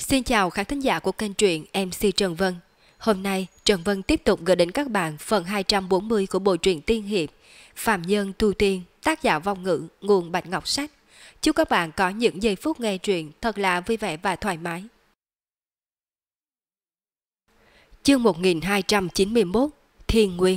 Xin chào khán thính giả của kênh truyện MC Trần Vân. Hôm nay Trần Vân tiếp tục gửi đến các bạn phần 240 của bộ truyện tiên hiệp Phàm Nhân Tu Tiên, tác giả Vong Ngữ, nguồn Bạch Ngọc Sách. Chúc các bạn có những giây phút nghe truyện thật là vui vẻ và thoải mái. Chương 1291, Thiên Nguyên.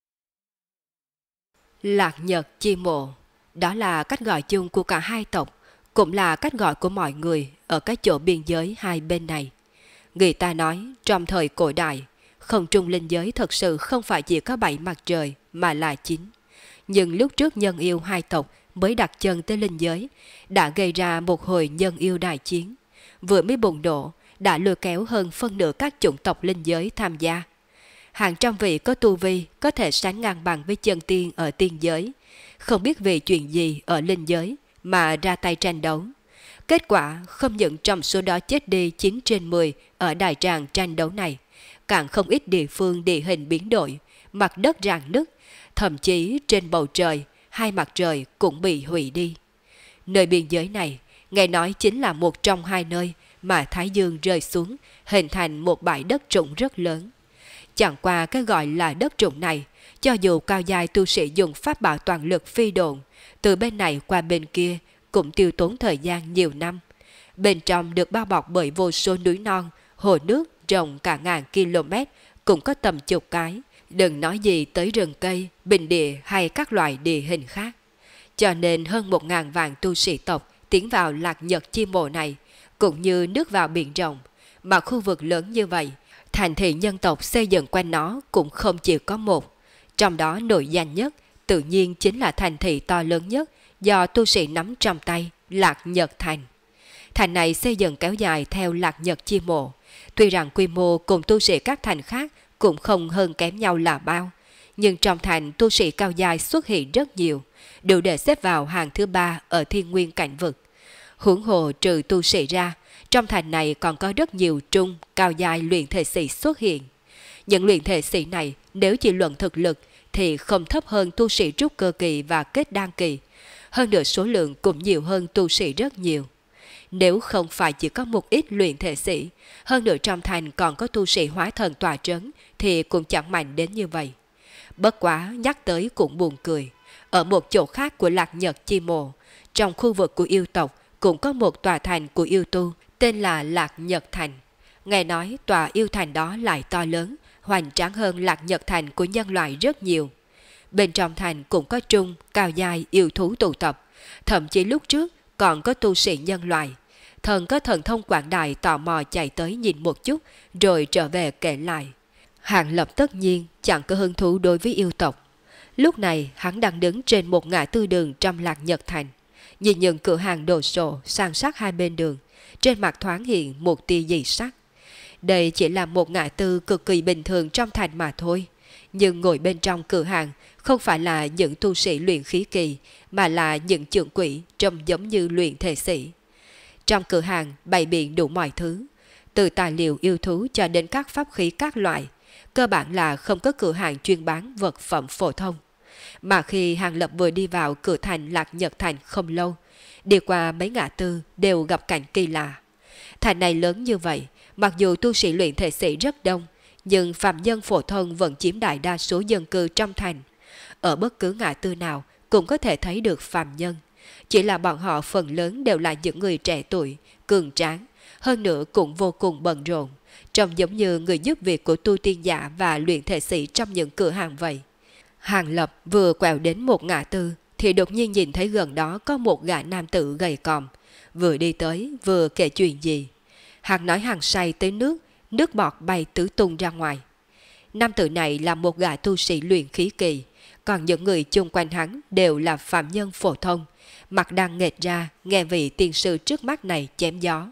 Lạc Nhật Chi Mộ, đó là cách gọi chung của cả hai tộc, cũng là cách gọi của mọi người ở cái chỗ biên giới hai bên này. Người ta nói trong thời cổ đại, không trung linh giới thật sự không phải chỉ có 7 mặt trời mà là 9. Nhưng lúc trước nhân yêu hai tộc mới đặt chân tới linh giới, đã gây ra một hồi nhân yêu đại chiến. Vừa mới bùng nổ, đã lôi kéo hơn phân nửa các chủng tộc linh giới tham gia. Hàng trăm vị có tu vi có thể sánh ngang bằng với chân tiên ở tiên giới, không biết vì chuyện gì ở linh giới mà ra tay tranh đấu. Kết quả không những trong số đó chết đi 9 trên 10 ở đại tràng tranh đấu này, càng không ít địa phương địa hình biến đổi, mặt đất rạn nứt, thậm chí trên bầu trời, hai mặt trời cũng bị hủy đi. Nơi biên giới này, nghe nói chính là một trong hai nơi mà Thái Dương rơi xuống, hình thành một bãi đất trũng rất lớn. Chẳng qua cái gọi là đất trũng này, cho dù cao giai tu sĩ dùng pháp bảo toàn lực phi độn, từ bên này qua bên kia cũng tiêu tốn thời gian nhiều năm. Bên trong được bao bọc bởi vô số núi non, hồ nước rộng cả ngàn km, cũng có tầm chục cái, đừng nói gì tới rừng cây, bình địa hay các loại địa hình khác. Cho nên hơn 1.000 vạn tu sĩ tộc tiến vào Lạc Nhật Chi Mộ này, cũng như nước vào biển rộng, mà khu vực lớn như vậy, thành thị nhân tộc xây dựng quanh nó cũng không chỉ có một. Trong đó nổi danh nhất tự nhiên chính là thành thị to lớn nhất do tu sĩ nắm trong tay, Lạc Nhật Thành. Thành này xây dựng kéo dài theo Lạc Nhật Chi Mộ, tuy rằng quy mô cùng tu sĩ các thành khác cũng không hơn kém nhau là bao, nhưng trong thành tu sĩ cao dài xuất hiện rất nhiều, đủ để xếp vào hàng thứ 3 ở thiên nguyên cảnh vực. Huống hồ trừ tu sĩ ra, trong thành này còn có rất nhiều trung, cao dài luyện thể sĩ xuất hiện. Những luyện thể sĩ này nếu chỉ luận thực lực thì không thấp hơn tu sĩ trúc cơ kỳ và kết đan kỳ, hơn nữa số lượng cũng nhiều hơn tu sĩ rất nhiều. Nếu không phải chỉ có một ít luyện thể sĩ, hơn nữa trong thành còn có tu sĩ hóa thần tỏa trấn thì cũng chẳng mạnh đến như vậy. Bất quá nhắc tới cũng buồn cười, ở một chỗ khác của Lạc Nhật Chi Mộ, trong khu vực của yêu tộc cũng có một tòa thành của yêu tu tên là Lạc Nhật Thành. Nghe nói tòa yêu thành đó lại to lớn, hoành tráng hơn Lạc Nhật Thành của nhân loại rất nhiều. Bên trong thành cũng có trung, cao giai yêu thú tụ tập, thậm chí lúc trước còn có tu sĩ nhân loại. Thần có thần thông quảng đại tò mò chạy tới nhìn một chút rồi trở về kể lại. Hàng Lập tất nhiên chẳng có hứng thú đối với yêu tộc. Lúc này hắn đang đứng trên một ngã tư đường trong Lạc Nhật Thành, nhìn những cửa hàng đồ sộ san sát hai bên đường, trên mặt thoáng hiện một tia dị sắc. Đây chỉ là một ngã tư cực kỳ bình thường trong thành mà thôi, nhưng ngồi bên trong cửa hàng không phải là những tu sĩ luyện khí kỳ, mà là những trưởng quỹ trông giống như luyện thể sĩ. Trong cửa hàng bày biện đủ mọi thứ, từ tài liệu yêu thú cho đến các pháp khí các loại, cơ bản là không có cửa hàng chuyên bán vật phẩm phổ thông. Mà khi Hàng Lập vừa đi vào cửa thành Lạc Nhật Thành không lâu, đi qua mấy ngã tư đều gặp cảnh kỳ lạ. Thành này lớn như vậy, mặc dù tu sĩ luyện thể sĩ rất đông, nhưng phàm nhân phổ thông vẫn chiếm đại đa số dân cư trong thành. Ở bất cứ ngã tư nào cũng có thể thấy được phàm nhân, chỉ là bọn họ phần lớn đều là những người trẻ tuổi, cường tráng, hơn nữa cũng vô cùng bận rộn, trông giống như người giúp việc của tu tiên giả và luyện thể sĩ trong những cửa hàng vậy. Hàng Lập vừa quẹo đến một ngã tư thì đột nhiên nhìn thấy gần đó có một gã nam tử gầy còm, vừa đi tới vừa kể chuyện gì. Hàng nói hàng say tới nước bọt bay tứ tung ra ngoài. Nam tử này là một gã tu sĩ luyện khí kỳ, còn những người chung quanh hắn đều là phạm nhân phổ thông, mặt đang nghệt ra nghe vị tiên sư trước mắt này chém gió.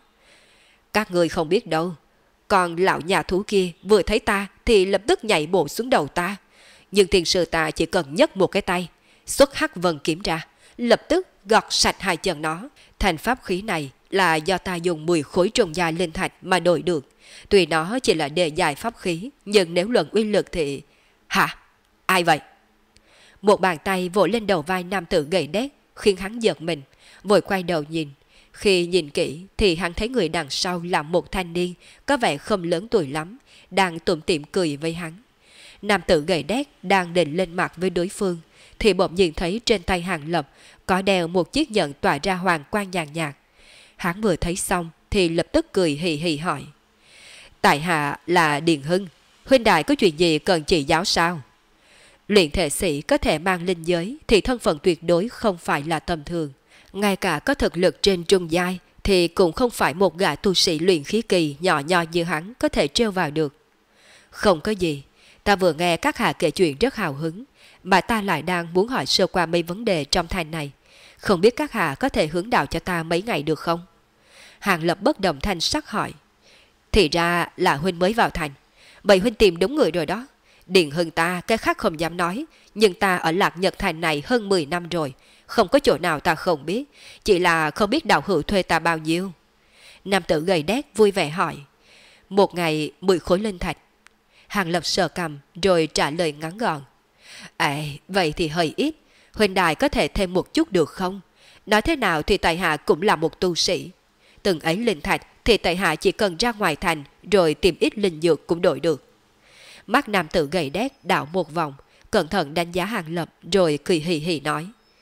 Các người không biết đâu, còn lão nhà thú kia vừa thấy ta thì lập tức nhảy bộ xuống đầu ta. Nhưng tiên sư ta chỉ cần nhấc một cái tay, xuất hắc vân kiếm ra, lập tức gọt sạch hai chân nó. Thành pháp khí này là do ta dùng 10 khối trùng giai linh thạch mà đổi được. Tuy nó chỉ là đề dài pháp khí, nhưng nếu luận uy lực thì... Hả? Ai vậy? Một bàn tay vỗ lên đầu vai nam tử gầy đét, khiến hắn giật mình, vội quay đầu nhìn. Khi nhìn kỹ thì hắn thấy người đằng sau là một thanh niên có vẻ không lớn tuổi lắm, đang tủm tỉm cười với hắn. Nam tử gầy đét đang định lên mặt với đối phương thì bỗng nhìn thấy trên tay Hàng Lập có đeo một chiếc nhẫn tỏa ra hoàng quang nhàn nhạt. Hắn vừa thấy xong thì lập tức cười hì hì hỏi: tại hạ là Điền Hưng, huynh đại có chuyện gì cần chỉ giáo sao? Luyện thể sĩ có thể mang linh giới thì thân phận tuyệt đối không phải là tầm thường. Ngay cả có thực lực trên trung giai thì cũng không phải một gã tu sĩ luyện khí kỳ nhỏ nhỏ như hắn có thể trêu vào được. Không có gì, ta vừa nghe các hạ kể chuyện rất hào hứng, mà ta lại đang muốn hỏi sơ qua mấy vấn đề trong thành này. Không biết các hạ có thể hướng đạo cho ta mấy ngày được không? Hàng Lập bất động thanh sắc hỏi. Thì ra là huynh mới vào thành. Vậy huynh tìm đúng người rồi đó. Điền Hưng ta cái khác không dám nói, nhưng ta ở Lạc Nhật Thành này hơn 10 năm rồi, không có chỗ nào ta không biết, chỉ là không biết đạo hữu thuê ta bao nhiêu. Nam tử gầy đét vui vẻ hỏi. Một ngày 10 khối linh thạch. Hàng Lập sờ cằm rồi trả lời ngắn gọn. Vậy thì hơi ít, huynh đài có thể thêm một chút được không? Nói thế nào thì tại hạ cũng là một tu sĩ. Từng ấy linh thạch thì tại hạ chỉ cần ra ngoài thành rồi tìm ít linh dược cũng đổi được. Mắt nam tử gầy đét đảo một vòng, cẩn thận đánh giá Hàng Lập rồi cười hì hì nói.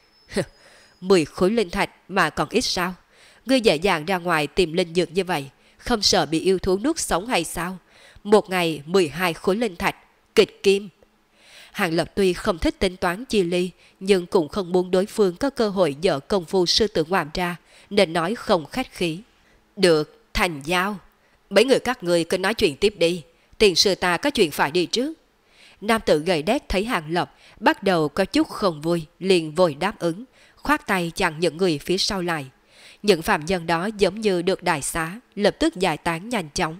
10 khối linh thạch mà còn ít sao? Ngươi dễ dàng ra ngoài tìm linh dược như vậy, không sợ bị yêu thú nuốt sống hay sao? Một ngày 12 khối linh thạch, kịch kim. Hàng Lập tuy không thích tính toán chia ly, nhưng cũng không muốn đối phương có cơ hội dở công phu sư tử ngoạm ra, nên nói không khách khí. Được, thành giao. Mấy người các người cứ nói chuyện tiếp đi, tiền sư ta có chuyện phải đi trước. Nam tử gầy đét thấy Hàng Lập bắt đầu có chút không vui, liền vội đáp ứng, khoát tay chặn những người phía sau lại. Những phạm nhân đó giống như được đại xá, lập tức giải tán nhanh chóng.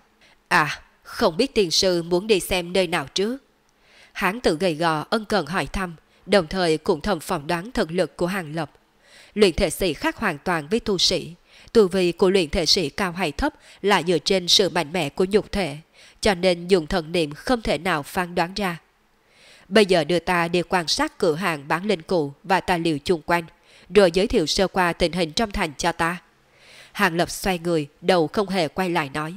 Không biết tiền sư muốn đi xem nơi nào trước? Hán tử gầy gò ân cần hỏi thăm, đồng thời cũng thầm phỏng đoán thực lực của Hàng Lập. Luyện thể sĩ khác hoàn toàn với tu sĩ. Tu vi của luyện thể sĩ cao hay thấp là dựa trên sự mạnh mẽ của nhục thể, cho nên dùng thần niệm không thể nào phán đoán ra. Bây giờ đưa ta đi quan sát cửa hàng bán linh cụ và tài liệu chung quanh, rồi giới thiệu sơ qua tình hình trong thành cho ta. Hàng Lập xoay người, đầu không hề quay lại nói.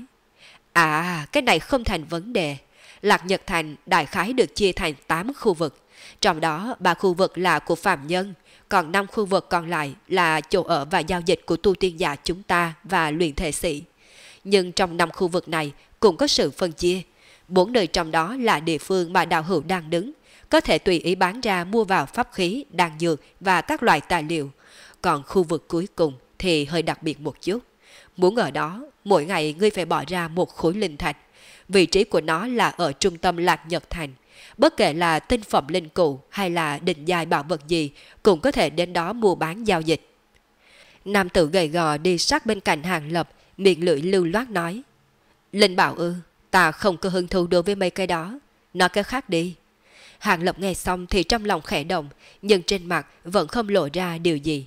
Cái này không thành vấn đề. Lạc Nhật Thành đại khái được chia thành 8 khu vực. Trong đó 3 khu vực là của phạm nhân, còn 5 khu vực còn lại là chỗ ở và giao dịch của tu tiên giả chúng ta và luyện thể sĩ. Nhưng trong 5 khu vực này cũng có sự phân chia. 4 nơi trong đó là địa phương mà đạo hữu đang đứng, có thể tùy ý bán ra mua vào pháp khí, đan dược và các loại tài liệu. Còn khu vực cuối cùng thì hơi đặc biệt một chút. Muốn ở đó, mỗi ngày ngươi phải bỏ ra 1 khối linh thạch. Vị trí của nó là ở trung tâm Lạc Nhật Thành. Bất kể là tinh phẩm linh cụ hay là định giai bảo vật gì, cũng có thể đến đó mua bán giao dịch. Nam tử gầy gò đi sát bên cạnh Hàng Lập, miệng lưỡi lưu loát nói. Linh bảo ư, ta không có hứng thú đối với mấy cái đó. Nói cái khác đi. Hàng Lập nghe xong thì trong lòng khẽ động, nhưng trên mặt vẫn không lộ ra điều gì.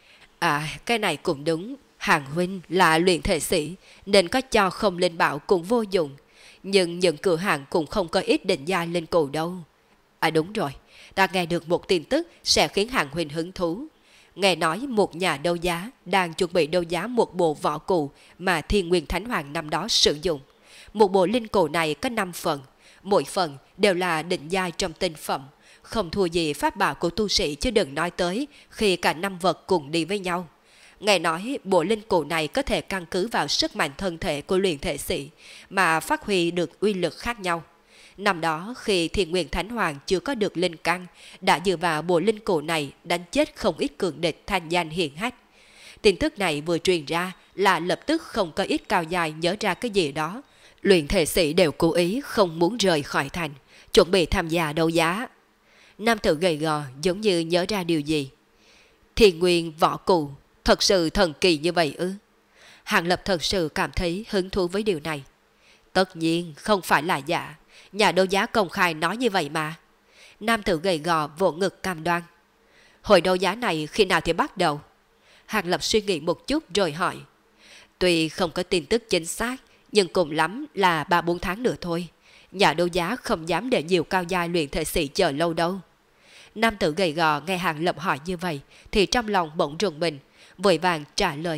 Cái này cũng đúng. Hàng huynh là luyện thể sĩ, nên có cho không linh bảo cũng vô dụng. Nhưng những cửa hàng cũng không có ít định gia linh cụ đâu. Đúng rồi, ta nghe được một tin tức sẽ khiến Hàng huynh hứng thú. Nghe nói một nhà đấu giá đang chuẩn bị đấu giá một bộ võ cụ mà Thiên Nguyên Thánh Hoàng năm đó sử dụng. Một bộ linh cụ này có 5 phần, mỗi phần đều là định giai trong tinh phẩm, không thua gì pháp bảo của tu sĩ, chứ đừng nói tới khi cả 5 vật cùng đi với nhau. Nghe nói bộ linh cụ này có thể căn cứ vào sức mạnh thân thể của luyện thể sĩ mà phát huy được uy lực khác nhau. Năm đó khi Thiên Nguyên Thánh Hoàng chưa có được linh căn, đã dựa vào bộ linh cụ này đánh chết không ít cường địch thanh danh hiển hách. Tin tức này vừa truyền ra là lập tức không có ít cao dài nhớ ra cái gì đó. Luyện thể sĩ đều cố ý không muốn rời khỏi thành, chuẩn bị tham gia đấu giá. Nam tử gầy gò giống như nhớ ra điều gì. Thiên Nguyên võ cụ thật sự thần kỳ như vậy ư? Hàng Lập thật sự cảm thấy hứng thú với điều này. Tất nhiên không phải là giả, nhà đấu giá công khai nói như vậy mà. Nam tử gầy gò vỗ ngực cam đoan. Hội đấu giá này khi nào thì bắt đầu? Hàng Lập suy nghĩ một chút rồi hỏi. Tuy không có tin tức chính xác, nhưng cùng lắm là 3-4 tháng nữa thôi. Nhà đấu giá không dám để nhiều cao giai luyện thể sĩ chờ lâu đâu. Nam tử gầy gò nghe Hàng Lập hỏi như vậy thì trong lòng bỗng rùng mình, vội vàng trả lời.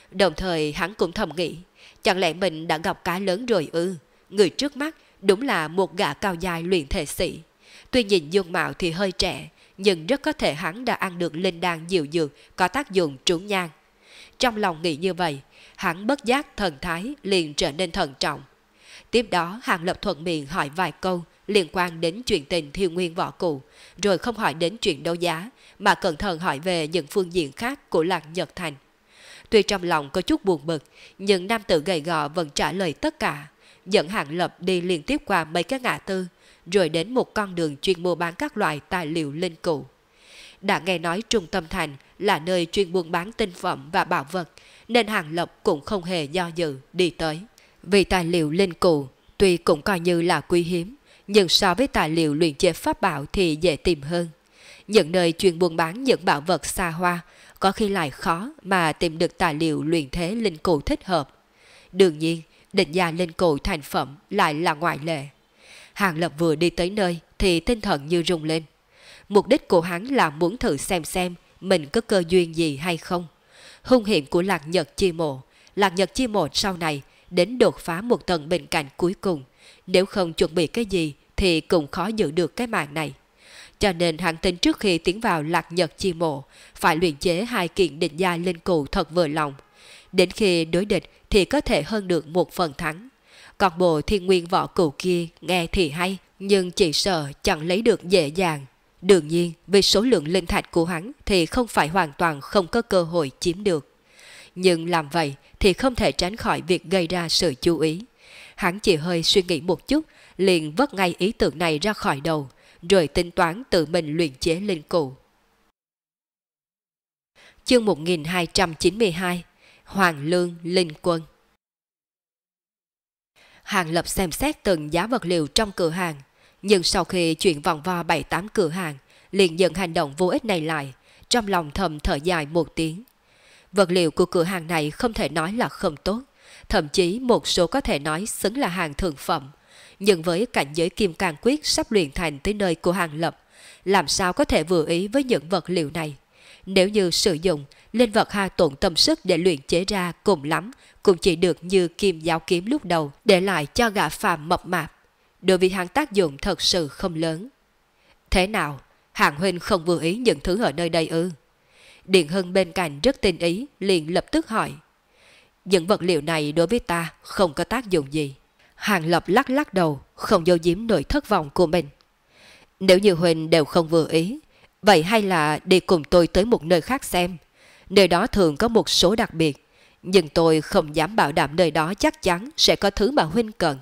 Đồng thời hắn cũng thầm nghĩ, chẳng lẽ mình đã gặp cá lớn rồi ư? Người trước mắt đúng là một gã cao dài luyện thể sĩ. Tuy nhìn dung mạo thì hơi trẻ, nhưng rất có thể hắn đã ăn được linh đan diệu dược có tác dụng trúng nhang. Trong lòng nghĩ như vậy, hắn bất giác thần thái liền trở nên thận trọng. Tiếp đó Hàng Lập thuận miệng hỏi vài câu liên quan đến chuyện tình Thiêu Nguyên võ cụ, rồi không hỏi đến chuyện đấu giá, mà cẩn thận hỏi về những phương diện khác của Lạc Nhật Thành. Tuy trong lòng có chút buồn bực, nhưng nam tử gầy gò vẫn trả lời tất cả, dẫn Hàng Lập đi liên tiếp qua mấy cái ngã tư, rồi đến một con đường chuyên mua bán các loại tài liệu linh cụ. Đã nghe nói trung tâm thành là nơi chuyên buôn bán tinh phẩm và bảo vật, nên Hàng Lập cũng không hề do dự đi tới. Vì tài liệu linh cụ tuy cũng coi như là quý hiếm, nhưng so với tài liệu luyện chế pháp bảo thì dễ tìm hơn. Những nơi chuyên buôn bán những bảo vật xa hoa, có khi lại khó mà tìm được tài liệu luyện thế linh cụ thích hợp. Đương nhiên, định giá linh cụ thành phẩm lại là ngoại lệ. Hàng Lập vừa đi tới nơi thì tinh thần như rung lên. Mục đích của hắn là muốn thử xem mình có cơ duyên gì hay không. Hung hiểm của Lạc Nhật Chi Mộ sau này đến đột phá một tầng bên cạnh cuối cùng, nếu không chuẩn bị cái gì thì cũng khó giữ được cái mạng này. Cho nên hắn tính trước khi tiến vào Lạc Nhật Chi Mộ phải luyện chế 2 kiện định gia linh cụ thật vừa lòng. Đến khi đối địch thì có thể hơn được 1 phần thắng. Còn bộ Thiên Nguyên võ cụ kia nghe thì hay, nhưng chỉ sợ chẳng lấy được dễ dàng. Đương nhiên, vì số lượng linh thạch của hắn thì không phải hoàn toàn không có cơ hội chiếm được. Nhưng làm vậy thì không thể tránh khỏi việc gây ra sự chú ý. Hắn chỉ hơi suy nghĩ một chút, liền vất ngay ý tưởng này ra khỏi đầu, rồi tính toán tự mình luyện chế linh cụ. Chương 1292 Hoàng Lương Linh Quân. Hàng Lập xem xét từng giá vật liệu trong cửa hàng, nhưng sau khi chuyển vòng vo 7-8 cửa hàng, liền dừng hành động vô ích này lại, trong lòng thầm thở dài một tiếng. Vật liệu của cửa hàng này không thể nói là không tốt, thậm chí một số có thể nói xứng là hàng thượng phẩm. Nhưng với cảnh giới kim cang quyết sắp luyện thành tới nơi của Hàng Lập, làm sao có thể vừa ý với những vật liệu này? Nếu như sử dụng, linh vật hao tổn tâm sức để luyện chế ra cùng lắm cũng chỉ được như kim giáo kiếm lúc đầu, để lại cho gã phàm mập mạp. Đối với hắn tác dụng thật sự không lớn. Thế nào? Hàng huynh không vừa ý những thứ ở nơi đây ư? Điện Hưng bên cạnh rất tinh ý, liền lập tức hỏi. Những vật liệu này đối với ta không có tác dụng gì. Hàng Lập lắc lắc đầu, không giấu giếm nỗi thất vọng của mình. Nếu như huynh đều không vừa ý, vậy hay là đi cùng tôi tới một nơi khác xem. Nơi đó thường có một số đặc biệt, nhưng tôi không dám bảo đảm nơi đó chắc chắn sẽ có thứ mà huynh cần.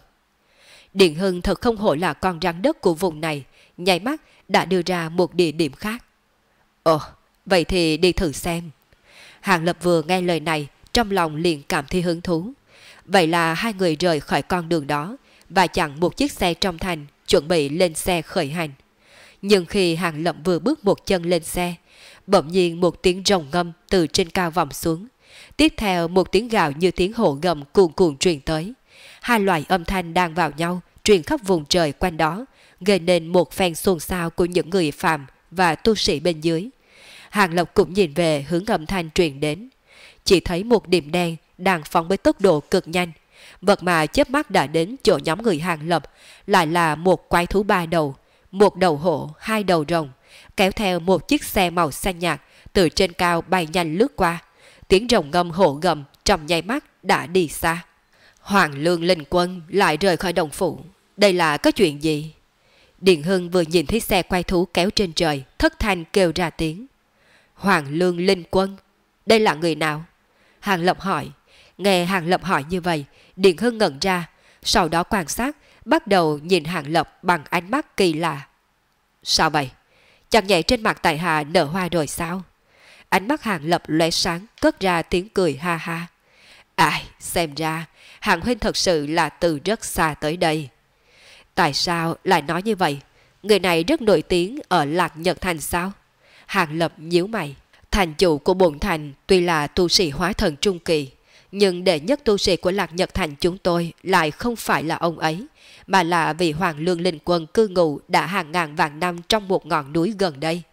Điện Hưng thật không hổ là con rắn đất của vùng này, nháy mắt đã đưa ra một địa điểm khác. Ồ, vậy thì đi thử xem. Hàng Lập vừa nghe lời này, trong lòng liền cảm thấy hứng thú. Vậy là hai người rời khỏi con đường đó và chặn một chiếc xe trong thành, chuẩn bị lên xe khởi hành. Nhưng khi Hàng Lập vừa bước một chân lên xe, bỗng nhiên một tiếng rồng ngâm từ trên cao vọng xuống. Tiếp theo một tiếng gào như tiếng hổ gầm cuồn cuộn truyền tới. Hai loại âm thanh đang vào nhau, truyền khắp vùng trời quanh đó, gây nên một phen xôn xao của những người phàm và tu sĩ bên dưới. Hàng Lập cũng nhìn về hướng âm thanh truyền đến. Chỉ thấy một điểm đen đang phóng với tốc độ cực nhanh. Vật mà chớp mắt đã đến chỗ nhóm người Hàng Lập lại là một quái thú 3 đầu, một đầu hổ, 2 đầu rồng, kéo theo một chiếc xe màu xanh nhạt từ trên cao bay nhanh lướt qua. Tiếng rồng ngâm hổ gầm trong nháy mắt đã đi xa. Hoàng Lương Linh Quân lại rời khỏi đồng phủ. Đây là có chuyện gì? Điện Hưng vừa nhìn thấy xe quay thú kéo trên trời, thất thanh kêu ra tiếng. Hoàng Lương Linh Quân, đây là người nào? Hàng Lập hỏi. Nghe Hàng Lập hỏi như vậy, Điện Hưng ngẩn ra, sau đó quan sát, bắt đầu nhìn Hàng Lập bằng ánh mắt kỳ lạ. Sao vậy? Chẳng nhảy trên mặt tại hạ nở hoa rồi sao? Ánh mắt Hàng Lập lóe sáng, cất ra tiếng cười ha ha. Ai, xem ra Hàng huynh thật sự là từ rất xa tới đây. Tại sao lại nói như vậy? Người này rất nổi tiếng ở Lạc Nhật Thành sao? Hàng Lập nhíu mày. Thành chủ của bổn thành tuy là tu sĩ hóa thần trung kỳ, nhưng đệ nhất tu sĩ của Lạc Nhật Thành chúng tôi lại không phải là ông ấy, mà là vị Hoàng Lương Linh Quân cư ngụ đã hàng ngàn vạn năm trong một ngọn núi gần đây.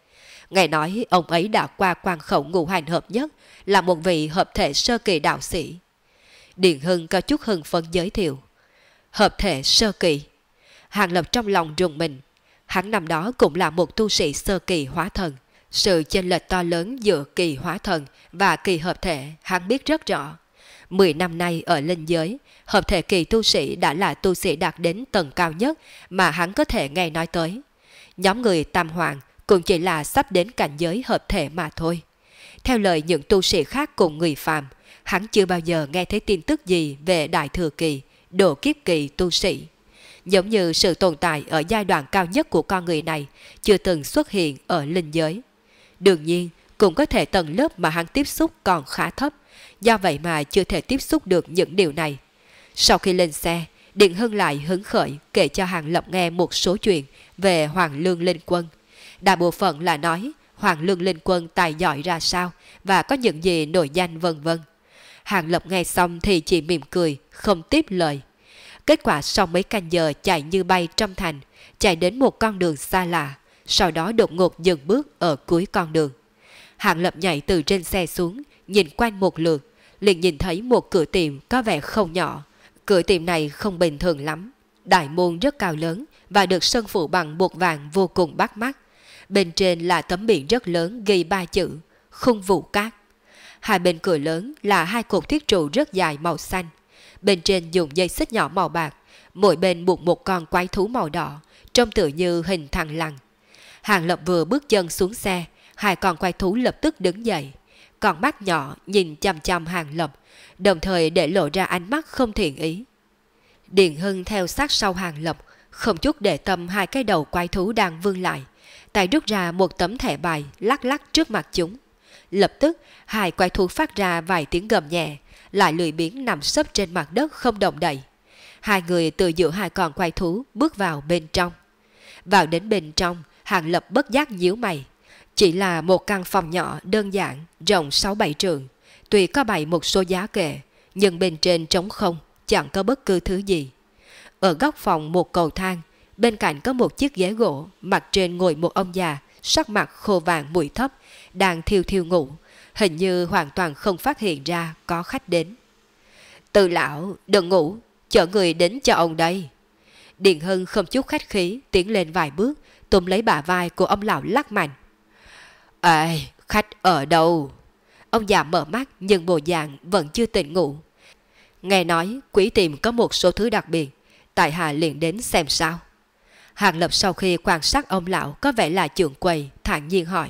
Nghe nói ông ấy đã qua quan khẩu ngũ hành hợp nhất, là một vị hợp thể sơ kỳ đạo sĩ. Điền Hưng có chút hưng phấn giới thiệu. Hợp thể sơ kỳ. Hàng Lập trong lòng rùng mình. Hắn năm đó cũng là một tu sĩ sơ kỳ hóa thần. Sự chênh lệch to lớn giữa kỳ hóa thần và kỳ hợp thể hắn biết rất rõ. 10 năm nay ở linh giới, hợp thể kỳ tu sĩ đã là tu sĩ đạt đến tầng cao nhất mà hắn có thể nghe nói tới. Nhóm người Tam Hoàng cũng chỉ là sắp đến cảnh giới hợp thể mà thôi. Theo lời những tu sĩ khác cùng người phàm, hắn chưa bao giờ nghe thấy tin tức gì về đại thừa kỳ, độ kiếp kỳ tu sĩ. Giống như sự tồn tại ở giai đoạn cao nhất của con người này chưa từng xuất hiện ở linh giới. Đương nhiên, cũng có thể tầng lớp mà hắn tiếp xúc còn khá thấp, do vậy mà chưa thể tiếp xúc được những điều này. Sau khi lên xe, Điền Hưng lại hứng khởi kể cho Hàng Lập nghe một số chuyện về Hoàng Lương Linh Quân. Đại bộ phận là nói Hoàng Lương Linh Quân tài giỏi ra sao và có những gì nổi danh vân vân. Hàng Lập nghe xong thì chỉ mỉm cười, không tiếp lời. Kết quả sau mấy canh giờ chạy như bay trong thành, chạy đến một con đường xa lạ, sau đó đột ngột dừng bước ở cuối con đường. Hàng Lập nhảy từ trên xe xuống, nhìn quanh một lượt, liền nhìn thấy một cửa tiệm có vẻ không nhỏ. Cửa tiệm này không bình thường lắm. Đại môn rất cao lớn và được sơn phủ bằng bột vàng vô cùng bắt mắt. Bên trên là tấm biển rất lớn ghi 3 chữ Khung Vũ Cát. Hai bên cửa lớn là 2 cột thiết trụ rất dài màu xanh. Bên trên dùng dây xích nhỏ màu bạc, mỗi bên buộc một con quái thú màu đỏ, trông tựa như hình thằn lằn. Hàng Lập vừa bước chân xuống xe, 2 con quái thú lập tức đứng dậy. Con mắt nhỏ nhìn chằm chằm Hàng Lập, đồng thời để lộ ra ánh mắt không thiện ý. Điền Hưng theo sát sau Hàng Lập, không chút để tâm 2 cái đầu quái thú đang vươn lại, tay rút ra một tấm thẻ bài lắc lắc trước mặt chúng. Lập tức 2 quái thú phát ra vài tiếng gầm nhẹ, lại lười biếng nằm sấp trên mặt đất không động đậy. 2 người từ giữa 2 con quái thú bước vào bên trong. Vào đến bên trong, Hàng Lập bất giác nhíu mày. Chỉ là một căn phòng nhỏ đơn giản, rộng 6-7 trượng. Tuy có bày một số giá kệ, nhưng bên trên trống không, chẳng có bất cứ thứ gì. Ở góc phòng một cầu thang, bên cạnh có một chiếc ghế gỗ, mặt trên ngồi một ông già, sắc mặt khô vàng mũi thấp, đang thiêu thiêu ngủ, hình như hoàn toàn không phát hiện ra có khách đến. Từ lão, đừng ngủ, chở người đến cho ông đây. Điền Hưng không chút khách khí tiến lên vài bước, túm lấy bả vai của ông lão lắc mạnh. Ê, khách ở đâu? Ông già mở mắt nhưng bộ dạng vẫn chưa tỉnh ngủ. Nghe nói quý tiệm có một số thứ đặc biệt, tại hạ liền đến xem sao. Hàng Lập sau khi quan sát ông lão có vẻ là trưởng quầy, thản nhiên hỏi.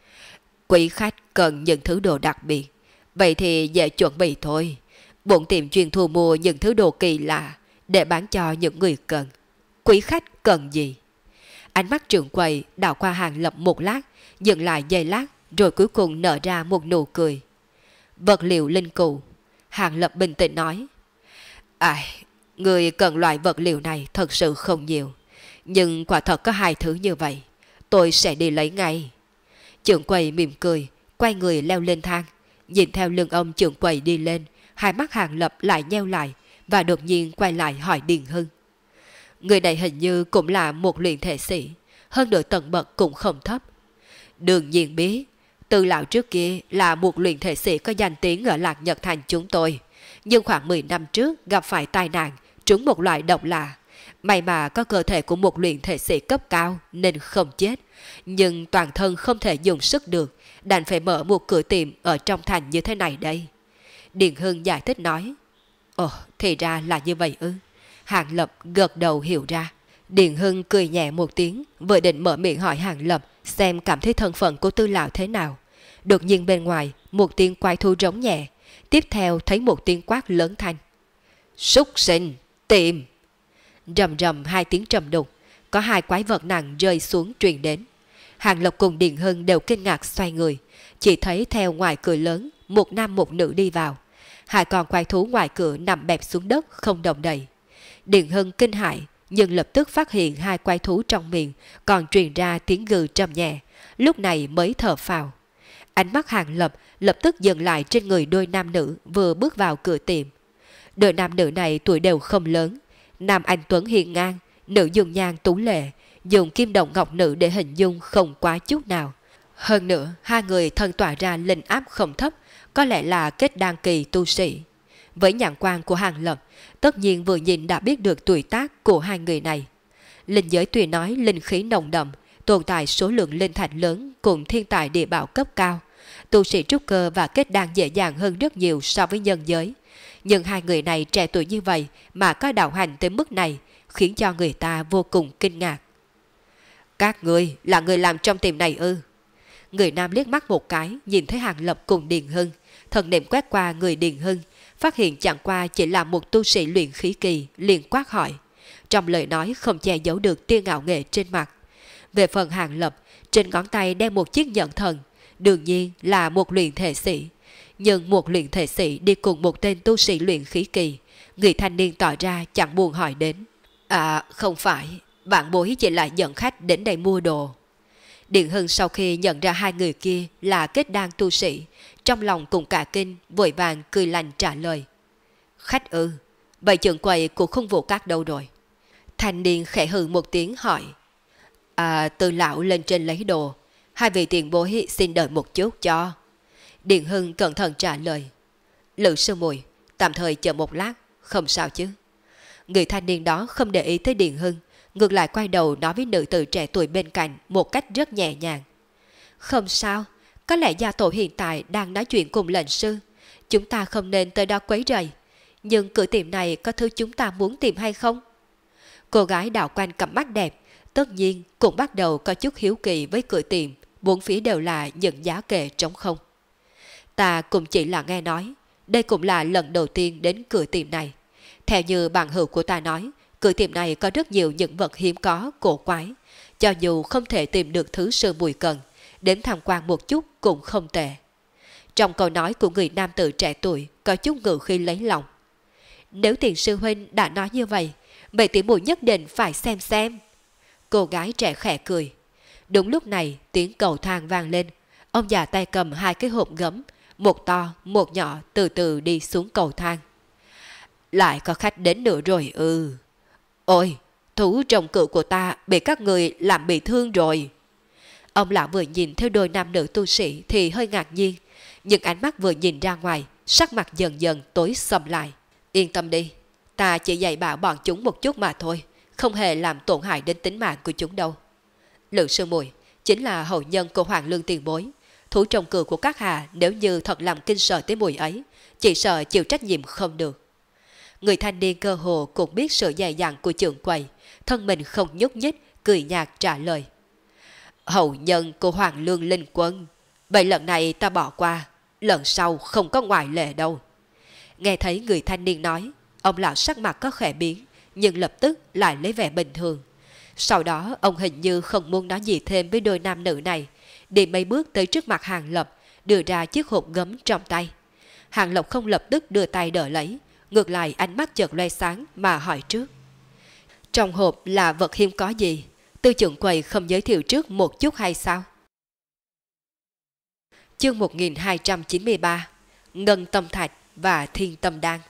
Quý khách cần những thứ đồ đặc biệt, vậy thì dễ chuẩn bị thôi. Bổn tiệm chuyên thu mua những thứ đồ kỳ lạ để bán cho những người cần. Quý khách cần gì? Ánh mắt trưởng quầy đảo qua Hàng Lập một lát, dừng lại giây lát, rồi cuối cùng nở ra một nụ cười. Vật liệu linh cụ. Hàng Lập bình tĩnh nói. Người cần loại vật liệu này thật sự không nhiều, nhưng quả thật có 2 thứ như vậy. Tôi sẽ đi lấy ngay. Trưởng quầy mỉm cười, quay người leo lên thang. Nhìn theo lưng ông trưởng quầy đi lên, hai mắt Hàng Lập lại nheo lại, và đột nhiên quay lại hỏi Điền Hưng. Người này hình như cũng là một luyện thể sĩ, hơn nữa tầng bậc cũng không thấp. Đương nhiên biết, Từ lão trước kia là một luyện thể sĩ có danh tiếng ở Lạc Nhật Thành chúng tôi, nhưng khoảng 10 năm trước gặp phải tai nạn, trúng một loại độc lạ. May mà có cơ thể của một luyện thể sĩ cấp cao nên không chết, nhưng toàn thân không thể dùng sức được, đành phải mở một cửa tiệm ở trong thành như thế này đây. Điền Hưng giải thích nói. Ồ, thì ra là như vậy ư? Hàng Lập gật đầu hiểu ra. Điền Hưng cười nhẹ một tiếng, vừa định mở miệng hỏi Hàng Lập xem cảm thấy thân phận của Tư lão thế nào. Đột nhiên bên ngoài một tiếng quái thú rống nhẹ, tiếp theo thấy một tiếng quát lớn thanh. Súc sinh, tìm! Rầm rầm 2 tiếng trầm đục, có 2 quái vật nặng rơi xuống truyền đến. Hàng Lập cùng Điền Hưng đều kinh ngạc xoay người, chỉ thấy theo ngoài cửa lớn một nam một nữ đi vào. 2 con quái thú ngoài cửa nằm bẹp xuống đất không động đậy. Điền Hưng kinh hãi, nhưng lập tức phát hiện 2 quái thú trong miệng còn truyền ra tiếng gừ trầm nhẹ, lúc này mới thở phào. Ánh mắt Hàng Lập lập tức dừng lại trên người đôi nam nữ vừa bước vào cửa tiệm. Đôi nam nữ này tuổi đều không lớn, nam anh tuấn hiền ngang, nữ dung nhan tú lệ, dùng kim đồng ngọc nữ để hình dung không quá chút nào. Hơn nữa, hai người thân tỏa ra linh áp không thấp, có lẽ là kết đan kỳ tu sĩ. Với nhãn quan của Hàng Lập, tất nhiên vừa nhìn đã biết được tuổi tác của hai người này. Linh giới tuy nói linh khí nồng đậm, tồn tại số lượng linh thạch lớn cùng thiên tài địa bảo cấp cao. Tu sĩ trúc cơ và kết đan dễ dàng hơn rất nhiều so với nhân giới. Nhưng hai người này trẻ tuổi như vậy mà có đạo hành tới mức này, khiến cho người ta vô cùng kinh ngạc. Các người là người làm trong tiệm này ư? Người nam liếc mắt một cái, nhìn thấy Hàng Lập cùng Điền Hưng, thần niệm quét qua người Điền Hưng, phát hiện chẳng qua chỉ là một tu sĩ luyện khí kỳ, liền quát hỏi. Trong lời nói không che giấu được tia ngạo nghệ trên mặt. Về phần Hàng Lập, trên ngón tay đeo một chiếc nhẫn thần, đương nhiên là một luyện thể sĩ. Nhưng một luyện thể sĩ đi cùng một tên tu sĩ luyện khí kỳ, người thanh niên tỏ ra chẳng buồn hỏi đến. À không phải, bạn bối chỉ là dẫn khách đến đây mua đồ. Điền Hưng sau khi nhận ra hai người kia là kết đan tu sĩ, trong lòng cùng cả kinh, vội vàng cười lành trả lời. Khách ư, vậy trưởng quầy của Khung Vũ Các đâu rồi? Thanh niên khẽ hừ một tiếng hỏi. À, Từ lão lên trên lấy đồ, hai vị tiền bối xin đợi một chút cho. Điền Hưng cẩn thận trả lời. Lữ sư muội, tạm thời chờ một lát, không sao chứ. Người thanh niên đó không để ý tới Điền Hưng, ngược lại quay đầu nói với nữ tử trẻ tuổi bên cạnh một cách rất nhẹ nhàng. Không sao, có lẽ gia tổ hiện tại đang nói chuyện cùng lệnh sư, chúng ta không nên tới đó quấy rầy. Nhưng cửa tiệm này có thứ chúng ta muốn tìm hay không? Cô gái đảo quanh cặp mắt đẹp, tất nhiên cũng bắt đầu có chút hiếu kỳ với cửa tiệm, bốn phía đều là những giá kệ trống không. Ta cũng chỉ là nghe nói, đây cũng là lần đầu tiên đến cửa tiệm này. Theo như bạn hữu của ta nói, cửa tiệm này có rất nhiều những vật hiếm có, cổ quái. Cho dù không thể tìm được thứ sư mùi cần, đến tham quan một chút cũng không tệ. Trong câu nói của người nam tử trẻ tuổi có chút ngự khi lấy lòng. Nếu tiền sư huynh đã nói như vậy, vậy tỷ muội nhất định phải xem. Cô gái trẻ khẽ cười. Đúng lúc này tiếng cầu thang vang lên. Ông già tay cầm hai cái hộp gấm, một to một nhỏ, từ từ đi xuống cầu thang. Lại có khách đến nữa rồi ư? Ôi, thú trồng cự của ta bị các người làm bị thương rồi. Ông lão vừa nhìn theo đôi nam nữ tu sĩ thì hơi ngạc nhiên, nhưng ánh mắt vừa nhìn ra ngoài, sắc mặt dần dần tối sầm lại. Yên tâm đi, ta chỉ dạy bảo bọn chúng một chút mà thôi, không hề làm tổn hại đến tính mạng của chúng đâu. Lữ sư muội chính là hậu nhân của Hoàng Lương tiền bối. Thú trồng cự của các hạ nếu như thật làm kinh sợ tới mùi ấy, chỉ sợ chịu trách nhiệm không được. Người thanh niên cơ hồ cũng biết sự dè dặn của trưởng quầy, thân mình không nhúc nhích, cười nhạt trả lời. Hậu nhân của Hoàng Lương Linh Quân, vậy lần này ta bỏ qua, lần sau không có ngoại lệ đâu. Nghe thấy người thanh niên nói, ông lão sắc mặt có khẽ biến, nhưng lập tức lại lấy vẻ bình thường. Sau đó ông hình như không muốn nói gì thêm với đôi nam nữ này, đi mấy bước tới trước mặt Hàng Lập, đưa ra chiếc hộp gấm trong tay. Hàng Lập không lập tức đưa tay đỡ lấy, ngược lại ánh mắt chợt loe sáng mà hỏi trước. Trong hộp là vật hiếm có gì? Tư trưởng quầy không giới thiệu trước một chút hay sao? Chương 1293 Ngân Tâm Thạch và Thiên Tâm Đan.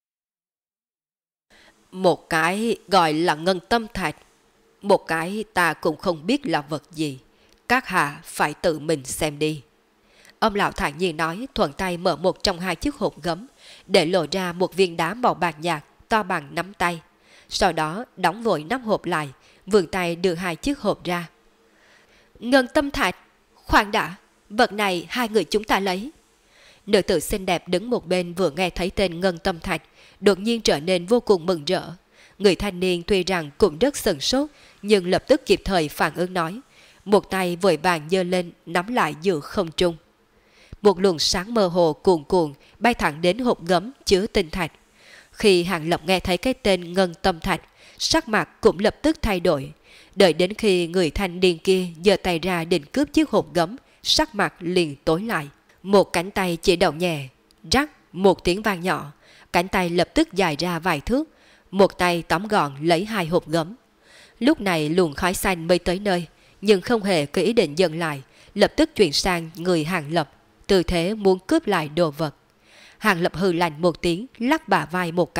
Một cái gọi là Ngân Tâm Thạch, một cái ta cũng không biết là vật gì. Các hạ phải tự mình xem đi. Ông lão thản nhiên nói, thuận tay mở một trong hai chiếc hộp gấm, để lộ ra một viên đá màu bạc nhạt to bằng nắm tay. Sau đó đóng vội nắp hộp lại, vươn tay đưa hai chiếc hộp ra. Ngân Tâm Thạch, khoan đã, vật này hai người chúng ta lấy. Nữ tử xinh đẹp đứng một bên vừa nghe thấy tên Ngân Tâm Thạch, đột nhiên trở nên vô cùng mừng rỡ. Người thanh niên tuy rằng cũng rất sừng sốt, nhưng lập tức kịp thời phản ứng nói, một tay vội vàng giơ lên nắm lại giữa không trung. Một luồng sáng mơ hồ cuồn cuộn bay thẳng đến hộp gấm chứa tinh thạch. Khi Hàng Lập nghe thấy cái tên Ngân Tâm Thạch, sắc mặt cũng lập tức thay đổi. Đợi đến khi người thanh niên kia giơ tay ra định cướp chiếc hộp gấm, sắc mặt liền tối lại. Một cánh tay chỉ động nhẹ, rắc một tiếng vang nhỏ, cánh tay lập tức dài ra vài thước, một tay tóm gọn lấy hai hộp gấm. Lúc này luồng khói xanh mới tới nơi, nhưng không hề có ý định dừng lại, lập tức chuyển sang người Hàng Lập, tư thế muốn cướp lại đồ vật. Hàng Lập hừ lạnh một tiếng, lắc bả vai một cái,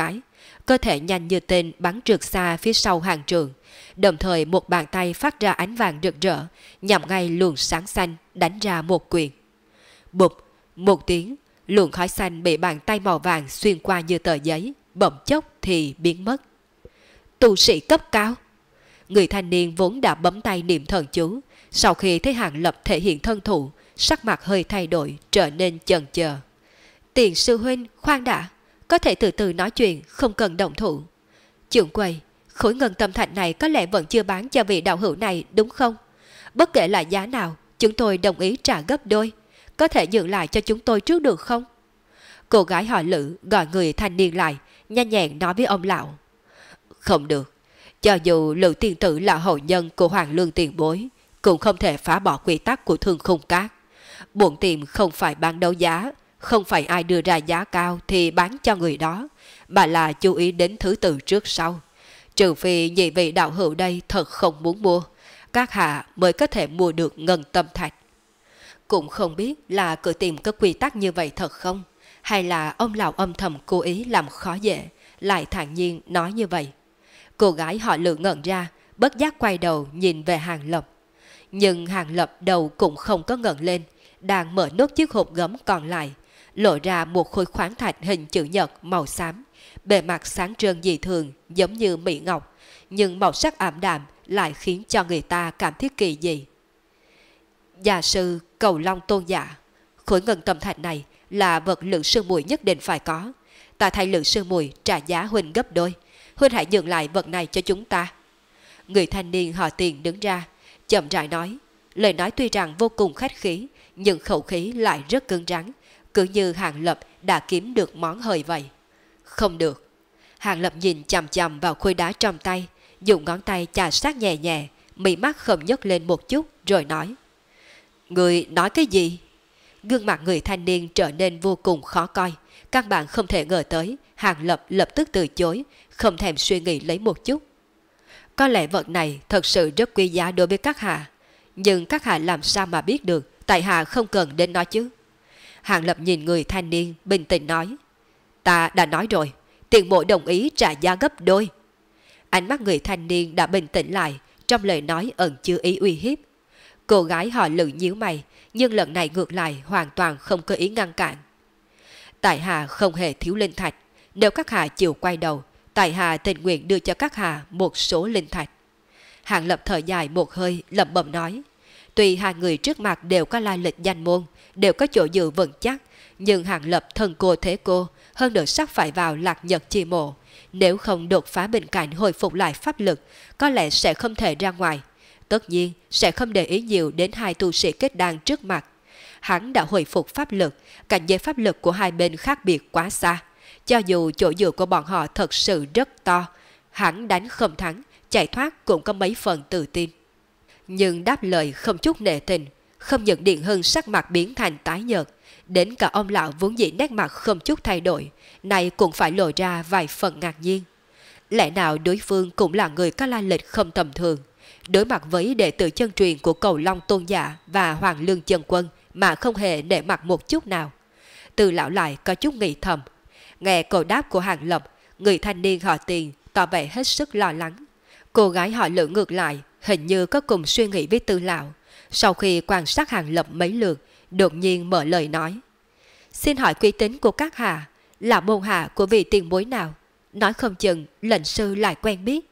cơ thể nhanh như tên bắn trượt xa phía sau hàng trường, đồng thời một bàn tay phát ra ánh vàng rực rỡ, nhằm ngay luồng sáng xanh đánh ra một quyền. Bụp, một tiếng, luồng khói xanh bị bàn tay màu vàng xuyên qua như tờ giấy, bỗng chốc thì biến mất. Tu sĩ cấp cao. Người thanh niên vốn đã bấm tay niệm thần chú, sau khi thấy Hàng Lập thể hiện thân thủ, sắc mặt hơi thay đổi, trở nên chần chờ. Tiền sư huynh, khoan đã, có thể từ từ nói chuyện, không cần động thủ. Trưởng quầy, khối ngân tâm thạch này có lẽ vẫn chưa bán cho vị đạo hữu này đúng không? Bất kể là giá nào, chúng tôi đồng ý trả gấp đôi. Có thể nhượng lại cho chúng tôi trước được không? Cô gái họ Lữ gọi người thanh niên lại, nhanh nhẹn nói với ông lão. Không được, cho dù Lữ tiên tử là hậu nhân của Hoàng Lương tiền bối, cũng không thể phá bỏ quy tắc của Thương Khung Các. Buồn tìm không phải bán đấu giá, không phải ai đưa ra giá cao thì bán cho người đó, mà là chú ý đến thứ tự trước sau. Trừ phi nhị vị đạo hữu đây thật không muốn mua, các hạ mới có thể mua được ngân tâm thạch. Cũng không biết là cửa tiệm có quy tắc như vậy thật không, hay là ông lão âm thầm cố ý làm khó dễ, lại thản nhiên nói như vậy. Cô gái họ Lữ ngẩn ra, bất giác quay đầu nhìn về Hàng Lập. Nhưng Hàng Lập đầu cũng không có ngẩng lên, đang mở nốt chiếc hộp gấm còn lại, lộ ra một khối khoáng thạch hình chữ nhật màu xám, bề mặt sáng trơn dị thường giống như mỹ ngọc, nhưng màu sắc ảm đạm lại khiến cho người ta cảm thấy kỳ dị. Gia sư Cầu Long Tôn giả, khối ngân tâm thạch này là vật Lữ sư muội nhất định phải có. Ta thay Lữ sư muội trả giá huynh gấp đôi, huynh hãy nhường lại vật này cho chúng ta. Người thanh niên họ Tiền đứng ra, chậm rãi nói, lời nói tuy rằng vô cùng khách khí, nhưng khẩu khí lại rất cứng rắn, cứ như Hàng Lập đã kiếm được món hời vậy. Không được. Hàng Lập nhìn chằm chằm vào khối đá trong tay, dùng ngón tay chà sát nhẹ nhẹ, mí mắt không nhấc lên một chút rồi nói. Người nói cái gì? Gương mặt người thanh niên trở nên vô cùng khó coi, các bạn không thể ngờ tới, Hàng Lập lập tức từ chối, không thèm suy nghĩ lấy một chút. Có lẽ vật này thật sự rất quý giá đối với các hạ, nhưng các hạ làm sao mà biết được, tại hạ không cần đến nói chứ. Hàng Lập nhìn người thanh niên, bình tĩnh nói. Ta đã nói rồi, tiền bối đồng ý trả giá gấp đôi. Ánh mắt người thanh niên đã bình tĩnh lại, trong lời nói ẩn chứa ý uy hiếp. Cô gái họ Lữ nhíu mày, nhưng lần này ngược lại hoàn toàn không có ý ngăn cản. Tại hạ không hề thiếu linh thạch, nếu các hạ chịu quay đầu, tại hạ tình nguyện đưa cho các hạ một số linh thạch. Hàng Lập thở dài một hơi, lẩm bẩm nói. Tuy hai người trước mặt đều có lai lịch danh môn, đều có chỗ dựa vững chắc, nhưng Hàng Lập thân cô thế cô, hơn nữa sắp phải vào Lạc Nhật chi mộ. Nếu không đột phá bên cạnh hồi phục lại pháp lực, có lẽ sẽ không thể ra ngoài. Tất nhiên sẽ không để ý nhiều đến hai tu sĩ kết đan trước mặt. Hắn đã hồi phục pháp lực, cảnh giới pháp lực của hai bên khác biệt quá xa. Cho dù chỗ dựa của bọn họ thật sự rất to, hắn đánh không thắng, chạy thoát cũng có mấy phần tự tin. Nhưng đáp lời không chút nể tình, không những Điện Hưng sắc mặt biến thành tái nhợt, đến cả ông lão vốn dĩ nét mặt không chút thay đổi, này cũng phải lộ ra vài phần ngạc nhiên. Lẽ nào đối phương cũng là người có lai lịch không tầm thường, đối mặt với đệ tử chân truyền của Cầu Long Tôn giả và Hoàng Lương chân quân mà không hề nể mặt một chút nào. Từ lão lại có chút nghĩ thầm. Nghe câu đáp của Hàng Lập, người thanh niên họ Tiền tỏ vẻ hết sức lo lắng. Cô gái họ Lữ ngược lại, hình như có cùng suy nghĩ với Tư lão. Sau khi quan sát Hàng Lập mấy lượt, đột nhiên mở lời nói. Xin hỏi quý tính của các hạ, là môn hạ của vị tiền bối nào? Nói không chừng lệnh sư lại quen biết.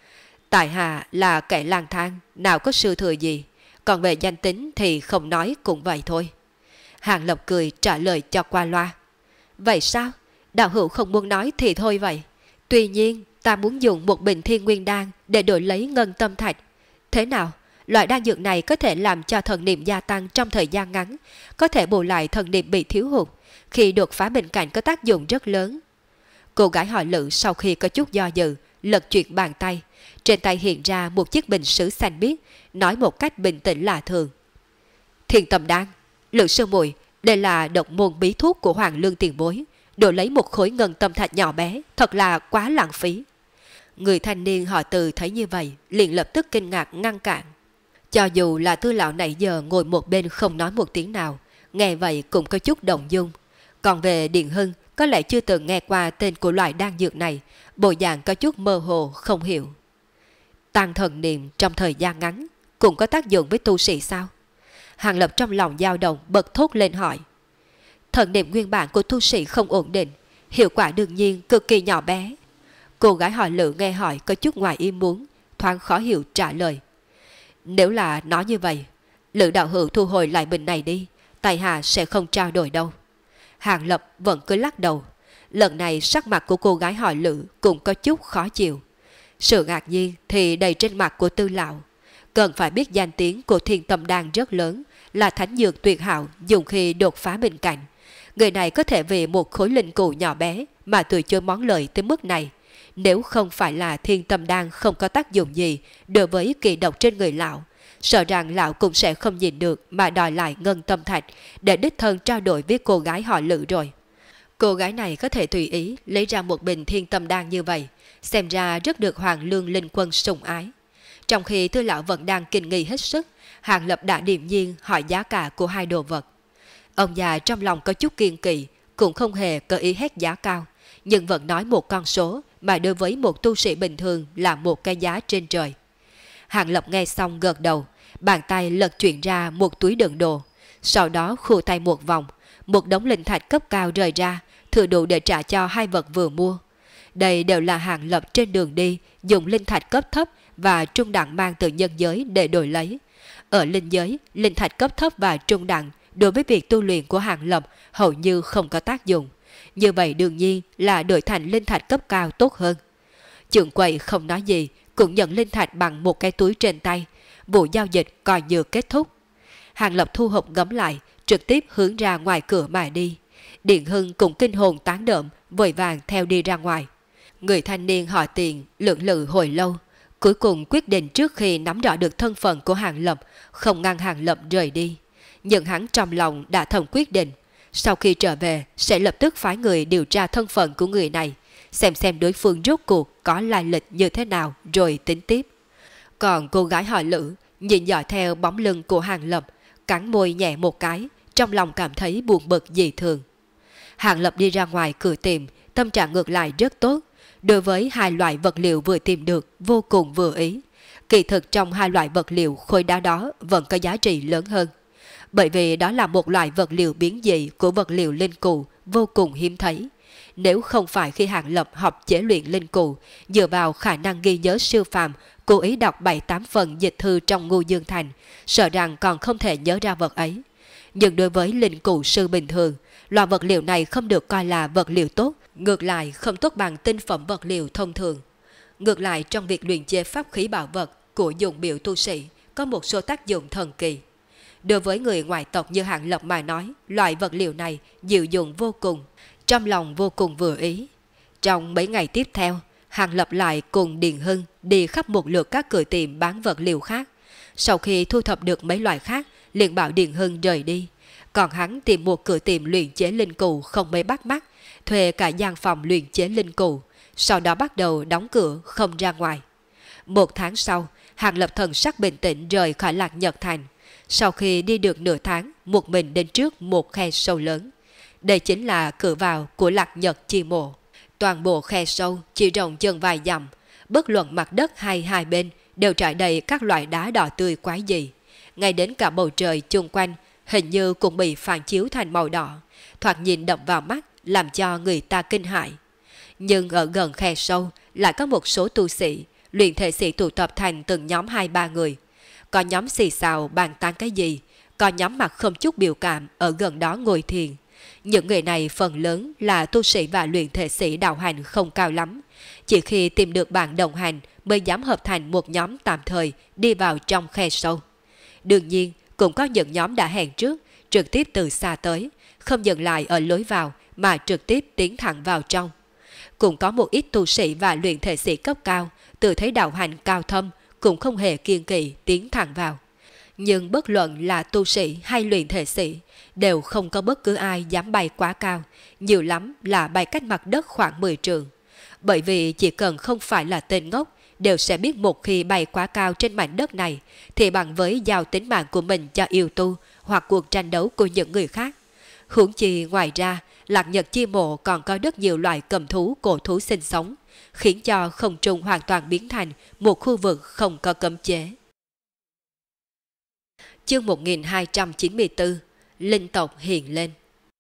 Tại hạ là kẻ lang thang, nào có sư thừa gì, còn về danh tính thì không nói cũng vậy thôi. Hàng Lập cười trả lời cho qua loa. Vậy sao? Đạo hữu không muốn nói thì thôi vậy. Tuy nhiên ta muốn dùng một bình thiên nguyên đan để đổi lấy ngân tâm thạch. Thế nào? Loại đan dược này có thể làm cho thần niệm gia tăng trong thời gian ngắn, có thể bù lại thần niệm bị thiếu hụt, khi đột phá bên cạnh có tác dụng rất lớn. Cô gái họ Lữ sau khi có chút do dự, lật chuyển bàn tay, trên tay hiện ra một chiếc bình sứ xanh biếc, nói một cách bình tĩnh lạ thường. Thiên tâm đan, Lữ sư muội, đây là độc môn bí thuốc của Hoàng Lương tiền bối, đổi lấy một khối ngân tâm thạch nhỏ bé, thật là quá lãng phí. Người thanh niên họ Từ thấy như vậy, liền lập tức kinh ngạc ngăn cản. Cho dù là Tư lão nãy giờ ngồi một bên không nói một tiếng nào, nghe vậy cũng có chút động dung. Còn về Điện Hưng có lẽ chưa từng nghe qua tên của loại đan dược này, bộ dạng có chút mơ hồ không hiểu. Tăng thần niệm trong thời gian ngắn cũng có tác dụng với tu sĩ sao? Hàng Lập trong lòng dao động bật thốt lên hỏi. Thần niệm nguyên bản của tu sĩ không ổn định, hiệu quả đương nhiên cực kỳ nhỏ bé. Cô gái họ Lữ nghe hỏi có chút ngoài ý muốn, thoáng khó hiểu trả lời. Nếu là nói như vậy, Lữ đạo hữu thu hồi lại bình này đi, tại hạ sẽ không trao đổi đâu. Hàng Lập vẫn cứ lắc đầu. Lần này sắc mặt của cô gái họ Lữ cũng có chút khó chịu. Sự ngạc nhiên thì đầy trên mặt của Tư lão. Cần phải biết danh tiếng của Thiên Tâm Đan rất lớn, là thánh dược tuyệt hảo dùng khi đột phá bên cạnh. Người này có thể vì một khối linh cụ nhỏ bé mà từ chối món lợi tới mức này. Nếu không phải là Thiên Tâm Đan không có tác dụng gì đối với kỳ độc trên người lão, sợ rằng lão cũng sẽ không nhìn được mà đòi lại ngân tâm thạch để đích thân trao đổi với cô gái họ Lữ rồi. Cô gái này có thể tùy ý lấy ra một bình Thiên Tâm Đan như vậy, xem ra rất được Hoàng Lương Linh Quân sủng ái. Trong khi Tư lão vẫn đang kinh nghi hết sức, Hàng Lập đã điềm nhiên hỏi giá cả của hai đồ vật. Ông già trong lòng có chút kiêng kỵ, cũng không hề có ý hét giá cao, nhưng vẫn nói một con số mà đối với một tu sĩ bình thường là một cái giá trên trời. Hàng Lập nghe xong gật đầu, bàn tay lật chuyển ra một túi đựng đồ, sau đó khua tay một vòng, một đống linh thạch cấp cao rời ra, thừa đủ để trả cho hai vật vừa mua. Đây đều là Hàng Lập trên đường đi dùng linh thạch cấp thấp và trung đẳng mang từ nhân giới để đổi lấy. Ở linh giới, linh thạch cấp thấp và trung đẳng đối với việc tu luyện của Hàng Lập hầu như không có tác dụng. Như vậy đương nhiên là đổi thành linh thạch cấp cao tốt hơn. Trưởng quầy không nói gì, cũng nhận linh thạch bằng một cái túi trên tay. Vụ giao dịch coi như kết thúc. Hàng Lập thu hộp gấm lại, trực tiếp hướng ra ngoài cửa mà đi. Điện Hưng cũng kinh hồn tán đợm, vội vàng theo đi ra ngoài. Người thanh niên họ Tiền lưỡng lự hồi lâu, cuối cùng quyết định trước khi nắm rõ được thân phận của Hàng Lập, không ngăn Hàng Lập rời đi. Nhưng hắn trong lòng đã thầm quyết định, sau khi trở về sẽ lập tức phái người điều tra thân phận của người này, xem đối phương rốt cuộc có lai lịch như thế nào rồi tính tiếp. Còn cô gái họ Lữ nhìn dõi theo bóng lưng của Hàng Lập, cắn môi nhẹ một cái, trong lòng cảm thấy buồn bực dị thường. Hàng Lập đi ra ngoài cửa tiệm, tâm trạng ngược lại rất tốt. Đối với hai loại vật liệu vừa tìm được vô cùng vừa ý. Kỳ thực trong hai loại vật liệu khối đá đó vẫn có giá trị lớn hơn. Bởi vì đó là một loại vật liệu biến dị của vật liệu linh cụ vô cùng hiếm thấy. Nếu không phải khi Hàng Lập học chế luyện linh cụ, dựa vào khả năng ghi nhớ siêu phàm, cố ý đọc 7-8 phần dịch thư trong Ngô Dương Thành, sợ rằng còn không thể nhớ ra vật ấy. Nhưng đối với linh cụ sư bình thường, loại vật liệu này không được coi là vật liệu tốt, ngược lại không tốt bằng tinh phẩm vật liệu thông thường. Ngược lại trong việc luyện chế pháp khí bảo vật của dụng biểu tu sĩ có một số tác dụng thần kỳ. Đối với người ngoại tộc như Hàng Lập mà nói, loại vật liệu này diệu dụng vô cùng, trong lòng vô cùng vừa ý. Trong mấy ngày tiếp theo, Hàng Lập lại cùng Điền Hưng đi khắp một lượt các cửa tiệm bán vật liệu khác. Sau khi thu thập được mấy loại khác, liền bảo Điền Hưng rời đi. Còn hắn tìm một cửa tiệm luyện chế linh cụ không mấy bắt mắt, thuê cả gian phòng luyện chế linh cụ, sau đó bắt đầu đóng cửa không ra ngoài. Một tháng sau, Hàng Lập thần sắc bình tĩnh rời khỏi Lạc Nhật Thành. Sau khi đi được nửa tháng, một mình đến trước một khe sâu lớn. Đây chính là cửa vào của Lạc Nhật Chi Mộ. Toàn bộ khe sâu chỉ rộng chừng vài dặm, bất luận mặt đất hay hai bên đều trải đầy các loại đá đỏ tươi quái dị. Ngay đến cả bầu trời chung quanh hình như cũng bị phản chiếu thành màu đỏ, thoạt nhìn đập vào mắt, làm cho người ta kinh hãi. Nhưng ở gần khe sâu lại có một số tu sĩ, luyện thể sĩ tụ tập thành từng nhóm 2-3 người. Có nhóm xì xào bàn tán cái gì, có nhóm mặt không chút biểu cảm ở gần đó ngồi thiền. Những người này phần lớn là tu sĩ và luyện thể sĩ đạo hành không cao lắm. Chỉ khi tìm được bạn đồng hành mới dám hợp thành một nhóm tạm thời đi vào trong khe sâu. Đương nhiên, cũng có những nhóm đã hẹn trước, trực tiếp từ xa tới, không dừng lại ở lối vào mà trực tiếp tiến thẳng vào trong. Cũng có một ít tu sĩ và luyện thể sĩ cấp cao, tự thấy đạo hành cao thâm, cũng không hề kiêng kỵ tiến thẳng vào. Nhưng bất luận là tu sĩ hay luyện thể sĩ, đều không có bất cứ ai dám bay quá cao, nhiều lắm là bay cách mặt đất khoảng 10 trượng. Bởi vì chỉ cần không phải là tên ngốc, đều sẽ biết một khi bay quá cao trên mảnh đất này, thì bằng với giao tính mạng của mình cho yêu tu hoặc cuộc tranh đấu của những người khác. Huống chi ngoài ra, Lạc Nhật Chi Mộ còn có rất nhiều loại cầm thú cổ thú sinh sống, khiến cho không trung hoàn toàn biến thành một khu vực không có cấm chế. Chương 1294, Linh tộc hiện lên.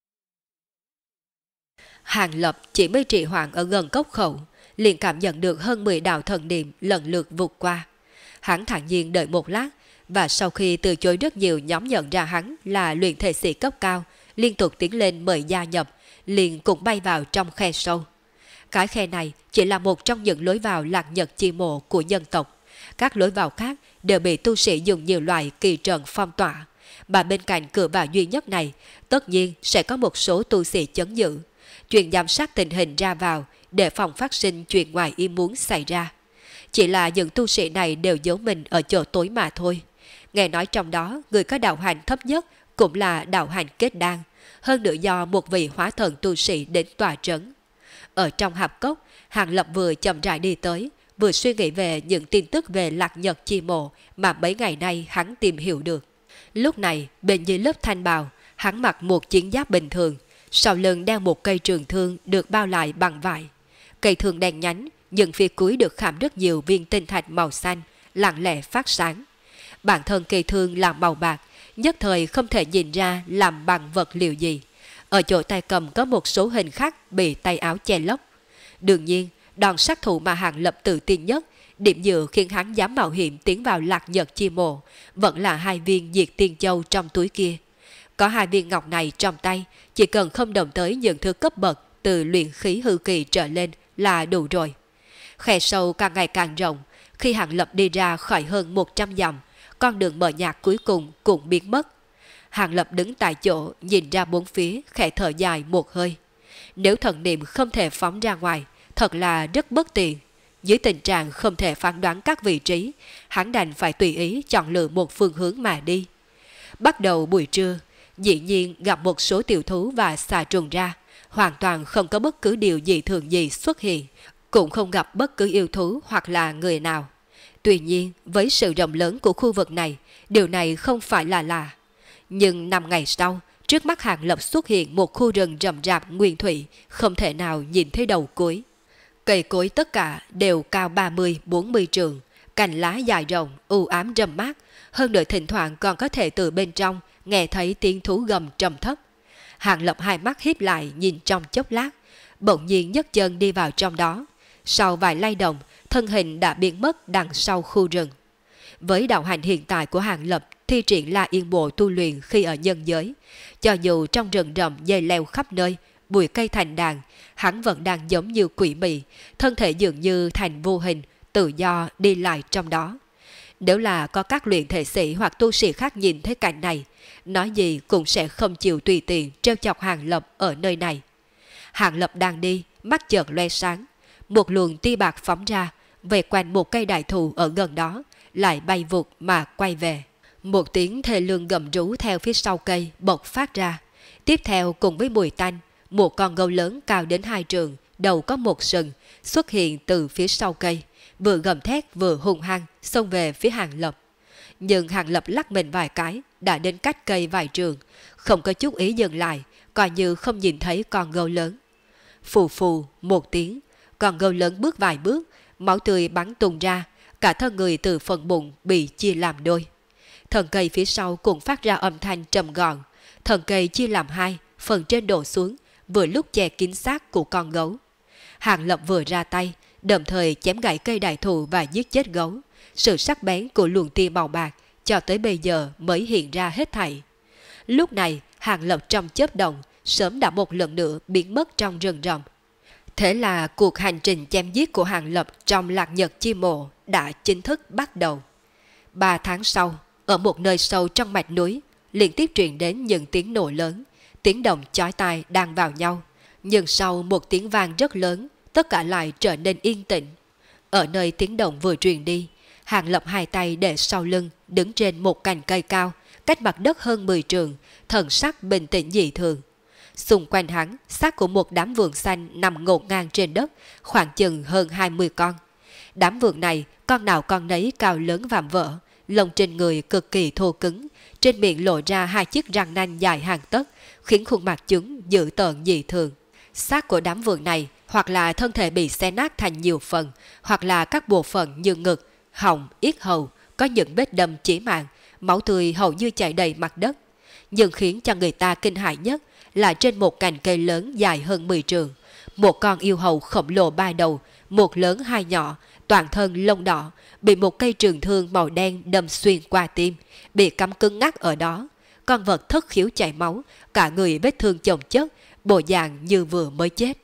Hàng Lập chỉ mới trì hoãn ở gần cốc khẩu, liền cảm nhận được hơn 10 đạo thần niệm lần lượt vụt qua. Hắn thản nhiên đợi một lát, và sau khi từ chối rất nhiều nhóm nhận ra hắn là luyện thể sĩ cấp cao, liên tục tiến lên mời gia nhập, liền cũng bay vào trong khe sâu. Cái khe này chỉ là một trong những lối vào Lạc Nhật Chi Mộ của nhân tộc. Các lối vào khác đều bị tu sĩ dùng nhiều loại kỳ trận phong tỏa, mà bên cạnh cửa vào duy nhất này, tất nhiên sẽ có một số tu sĩ chấn giữ, chuyện giám sát tình hình ra vào để phòng phát sinh chuyện ngoài ý muốn xảy ra. Chỉ là những tu sĩ này đều giấu mình ở chỗ tối mà thôi. Nghe nói trong đó người có đạo hạnh thấp nhất cũng là đạo hạnh kết đan, hơn nữa do một vị hóa thần tu sĩ đến tòa trấn. Ở trong hạp cốc, Hàng Lập vừa chậm rãi đi tới, vừa suy nghĩ về những tin tức về Lạc Nhật Chi Mộ mà mấy ngày nay hắn tìm hiểu được. Lúc này, bên dưới lớp thanh bào, hắn mặc một chiến giáp bình thường, sau lưng đeo một cây trường thương được bao lại bằng vải. Cây thương đen nhánh, nhưng phía cuối được khảm rất nhiều viên tinh thạch màu xanh, lặng lẽ phát sáng. Bản thân cây thương là màu bạc, nhất thời không thể nhìn ra làm bằng vật liệu gì. Ở chỗ tay cầm có một số hình khắc bị tay áo che lấp. Đương nhiên, đòn sát thủ mà Hàng Lập tự tin nhất, điểm dựa khiến hắn dám mạo hiểm tiến vào Lạc Nhật Chi Mộ, vẫn là 2 viên diệt tiên châu trong túi kia. Có 2 viên ngọc này trong tay, chỉ cần không động tới những thứ cấp bậc từ luyện khí hư kỳ trở lên là đủ rồi. Khe sâu càng ngày càng rộng, khi Hàng Lập đi ra khỏi hơn 100 dặm, con đường mờ nhạt cuối cùng cũng biến mất. Hàng Lập đứng tại chỗ nhìn ra bốn phía, khẽ thở dài một hơi. Nếu thần niệm không thể phóng ra ngoài, thật là rất bất tiện. Dưới tình trạng không thể phán đoán các vị trí, hắn đành phải tùy ý chọn lựa một phương hướng mà đi. Bắt đầu buổi trưa, dĩ nhiên gặp một số tiểu thú và xà trùng ra, hoàn toàn không có bất cứ điều gì thường gì xuất hiện, cũng không gặp bất cứ yêu thú hoặc là người nào. Tuy nhiên, với sự rộng lớn của khu vực này, điều này không phải là lạ. Nhưng 5 ngày sau, trước mắt Hàng Lập xuất hiện một khu rừng rậm rạp nguyên thủy, không thể nào nhìn thấy đầu cuối. Cây cối tất cả đều cao 30-40 trượng, cành lá dài rộng, u ám râm mát, hơn nữa thỉnh thoảng còn có thể từ bên trong nghe thấy tiếng thú gầm trầm thấp. Hàng Lập hai mắt híp lại nhìn trong chốc lát, bỗng nhiên nhấc chân đi vào trong đó. Sau vài lay động, thân hình đã biến mất đằng sau khu rừng. Với đạo hành hiện tại của Hàng Lập, thi triển là yên bộ tu luyện khi ở nhân giới. Cho dù trong rừng rậm dây leo khắp nơi, bụi cây thành đàn, hắn vẫn đang giống như quỷ mị, thân thể dường như thành vô hình, tự do đi lại trong đó. Nếu là có các luyện thể sĩ hoặc tu sĩ khác nhìn thấy cảnh này, nói gì cũng sẽ không chịu tùy tiện trêu chọc Hàng Lập ở nơi này. Hàng Lập đang đi, mắt chợt loe sáng, một luồng tia bạc phóng ra, về quanh một cây đại thụ ở gần đó, lại bay vụt mà quay về. Một tiếng thê lương gầm rú theo phía sau cây bộc phát ra. Tiếp theo cùng với mùi tanh, một con gấu lớn cao đến 2 trượng, đầu có một sừng, xuất hiện từ phía sau cây, vừa gầm thét vừa hung hăng xông về phía Hàng Lập. Nhưng Hàng Lập lắc mình vài cái, đã đến cách cây vài trượng, không có chút ý dừng lại, coi như không nhìn thấy con gấu lớn. Phù phù một tiếng, con gấu lớn bước vài bước, máu tươi bắn tung ra, cả thân người từ phần bụng bị chia làm đôi. Thân cây phía sau cũng phát ra âm thanh trầm gọn, thân cây chia làm hai, phần trên đổ xuống, vừa lúc che kín xác của con gấu. Hàng Lập vừa ra tay, đồng thời chém gãy cây đại thụ và giết chết gấu. Sự sắc bén của luồng tia màu bạc cho tới bây giờ mới hiện ra hết thảy. Lúc này, Hàng Lập trong chớp động sớm đã một lần nữa biến mất trong rừng rậm. Thế là cuộc hành trình chém giết của Hàng Lập trong Lạc Nhật Chi Mộ đã chính thức bắt đầu. 3 tháng sau, ở một nơi sâu trong mạch núi, liên tiếp truyền đến những tiếng nổ lớn, tiếng động chói tai đang vào nhau. Nhưng sau một tiếng vang rất lớn, tất cả lại trở nên yên tĩnh. Ở nơi tiếng động vừa truyền đi, Hàng Lập hai tay để sau lưng, đứng trên một cành cây cao, cách mặt đất hơn 10 trượng, thần sắc bình tĩnh dị thường. Xung quanh hắn, xác của một đám vượn xanh nằm ngổn ngang trên đất, khoảng chừng hơn 20 con. Đám vượn này, con nào con nấy cao lớn vạm vỡ, lông trên người cực kỳ thô cứng, trên miệng lộ ra hai chiếc răng nanh dài hàng tấc, khiến khuôn mặt chúng dữ tợn dị thường. Xác của đám vượn này hoặc là thân thể bị xé nát thành nhiều phần, hoặc là các bộ phận như ngực, họng, yết hầu có những vết đâm chí mạng, máu tươi hầu như chảy đầy mặt đất. Nhưng khiến cho người ta kinh hãi nhất là trên một cành cây lớn dài hơn 10 trượng, một con yêu hầu khổng lồ ba đầu, một lớn hai nhỏ, toàn thân lông đỏ, bị một cây trường thương màu đen đâm xuyên qua tim, bị cắm cứng ngắc ở đó. Con vật thất khiếu chảy máu, cả người vết thương chồng chất, bộ dạng như vừa mới chết.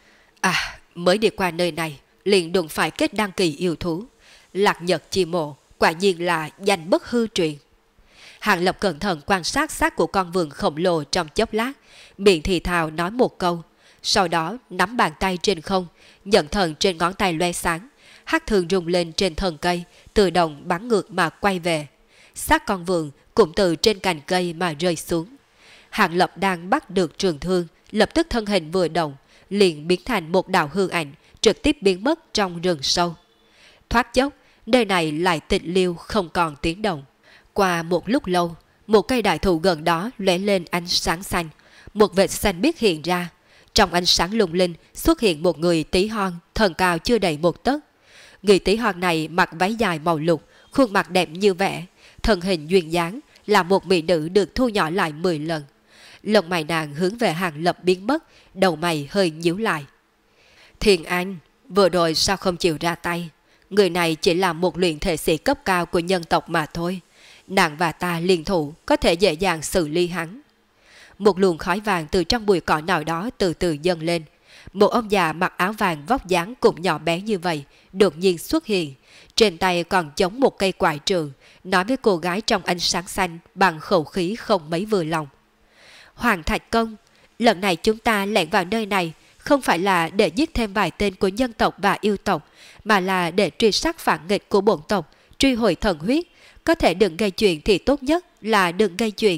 Mới đi qua nơi này, liền đụng phải kết đăng kỳ yêu thú. Lạc Nhật Chi Mộ, quả nhiên là danh bất hư truyền. Hàng Lập cẩn thận quan sát xác của con vượn khổng lồ trong chốc lát, miệng thì thào nói một câu, sau đó nắm bàn tay trên không, nhận thần trên ngón tay loe sáng, hắc thường rung lên trên thân cây, tự động bắn ngược mà quay về. Xác con vượn cũng từ trên cành cây mà rơi xuống. Hàng Lập đang bắt được trường thương, lập tức thân hình vừa động, liền biến thành một đạo hư ảnh, trực tiếp biến mất trong rừng sâu. Thoát chốc, nơi này lại tịch liêu không còn tiếng động. Qua một lúc lâu, một cây đại thụ gần đó lóe lên ánh sáng xanh, một vệt xanh biếc hiện ra. Trong ánh sáng lung linh xuất hiện một người tí hon, thân cao chưa đầy một tấc. Người tí hon này mặc váy dài màu lục, khuôn mặt đẹp như vẽ, thân hình duyên dáng, là một mỹ nữ được thu nhỏ lại 10 lần. Lông mày nàng hướng về Hàng Lập biến mất, đầu mày hơi nhíu lại. Thiên Anh, vừa rồi sao không chịu ra tay? Người này chỉ là một luyện thể sĩ cấp cao của nhân tộc mà thôi. Nàng và ta liên thủ có thể dễ dàng xử lý hắn. Một luồng khói vàng từ trong bụi cỏ nào đó từ từ dâng lên. Một ông già mặc áo vàng vóc dáng cũng nhỏ bé như vậy đột nhiên xuất hiện. Trên tay còn chống một cây quải trường, nói với cô gái trong ánh sáng xanh bằng khẩu khí không mấy vừa lòng. Hoàng Thạch Công, lần này chúng ta lẻn vào nơi này không phải là để giết thêm vài tên của nhân tộc và yêu tộc, mà là để truy sát phản nghịch của bổn tộc, truy hồi thần huyết. Có thể đừng gây chuyện thì tốt nhất là đừng gây chuyện.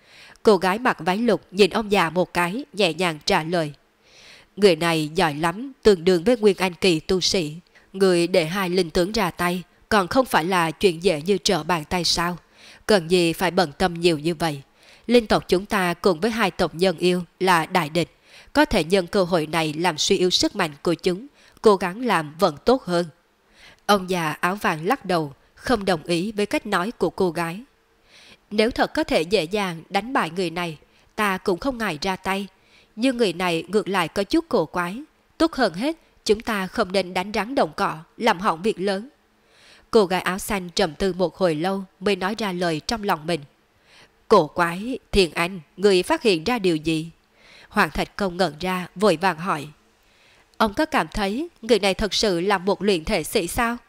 Cô gái mặc váy lục nhìn ông già một cái, nhẹ nhàng trả lời. Người này giỏi lắm, tương đương với Nguyên Anh kỳ tu sĩ. Người để hai linh tướng ra tay, còn không phải là chuyện dễ như trở bàn tay sao? Cần gì phải bận tâm nhiều như vậy? Linh tộc chúng ta cùng với hai tộc nhân yêu là đại địch, có thể nhân cơ hội này làm suy yếu sức mạnh của chúng, cố gắng làm vẫn tốt hơn. Ông già áo vàng lắc đầu, không đồng ý với cách nói của cô gái. Nếu thật có thể dễ dàng đánh bại người này, ta cũng không ngại ra tay. Nhưng người này ngược lại có chút cổ quái. Tốt hơn hết, chúng ta không nên đánh rắn đồng cỏ, làm hỏng việc lớn. Cô gái áo xanh trầm tư một hồi lâu mới nói ra lời trong lòng mình. Cổ quái, Thiên Anh, người phát hiện ra điều gì? Hoàng Thạch Công ngẩn ra, vội vàng hỏi. Ông có cảm thấy người này thật sự là một luyện thể sĩ sao?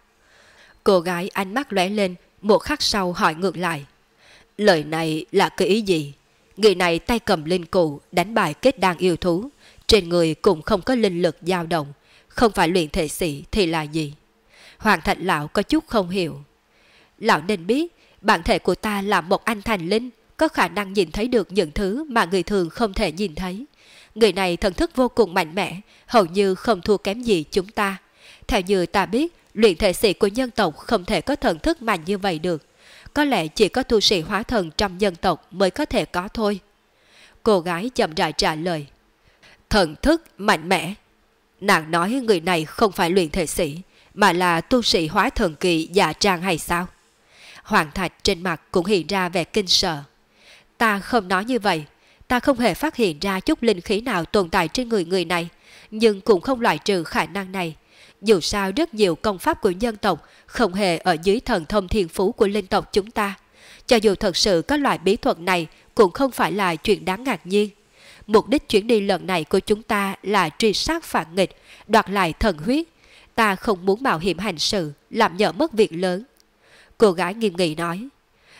Cô gái ánh mắt lóe lên, một khắc sau hỏi ngược lại. Lời này là cái ý gì? Người này tay cầm linh cụ, đánh bại kết đan yêu thú, trên người cũng không có linh lực dao động, không phải luyện thể sĩ thì là gì? Hoàng Thạch Lão có chút không hiểu. Lão nên biết, bản thể của ta là một anh thành linh, có khả năng nhìn thấy được những thứ mà người thường không thể nhìn thấy. Người này thần thức vô cùng mạnh mẽ, hầu như không thua kém gì chúng ta. Theo như ta biết, luyện thể sĩ của nhân tộc không thể có thần thức mạnh như vậy được. Có lẽ chỉ có tu sĩ hóa thần trong nhân tộc mới có thể có thôi. Cô gái chậm rãi trả lời. Thần thức mạnh mẽ. Nàng nói người này không phải luyện thể sĩ, mà là tu sĩ hóa thần kỳ giả trang hay sao? Hoàng Thạch trên mặt cũng hiện ra vẻ kinh sợ. Ta không nói như vậy. Ta không hề phát hiện ra chút linh khí nào tồn tại trên người này, nhưng cũng không loại trừ khả năng này. Dù sao rất nhiều công pháp của nhân tộc không hề ở dưới thần thông thiên phú của linh tộc chúng ta. Cho dù thật sự có loại bí thuật này cũng không phải là chuyện đáng ngạc nhiên. Mục đích chuyến đi lần này của chúng ta là truy sát phản nghịch, đoạt lại thần huyết. Ta không muốn mạo hiểm hành sự, làm nhỡ mất việc lớn. Cô gái nghiêm nghị nói.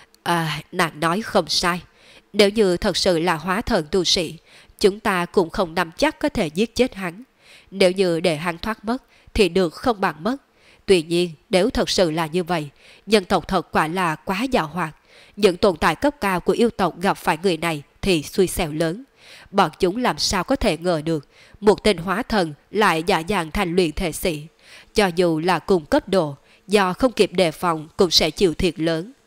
Nàng nói không sai. Nếu như thật sự là hóa thần tu sĩ, chúng ta cũng không nắm chắc có thể giết chết hắn. Nếu như để hắn thoát mất thì được không bằng mất. Tuy nhiên nếu thật sự là như vậy, nhân tộc thật quả là quá giàu hoạt. Những tồn tại cấp cao của yêu tộc gặp phải người này thì xui xẻo lớn. Bọn chúng làm sao có thể ngờ được một tên hóa thần lại giả dạng thành luyện thể sĩ. Cho dù là cùng cấp độ, do không kịp đề phòng cũng sẽ chịu thiệt lớn.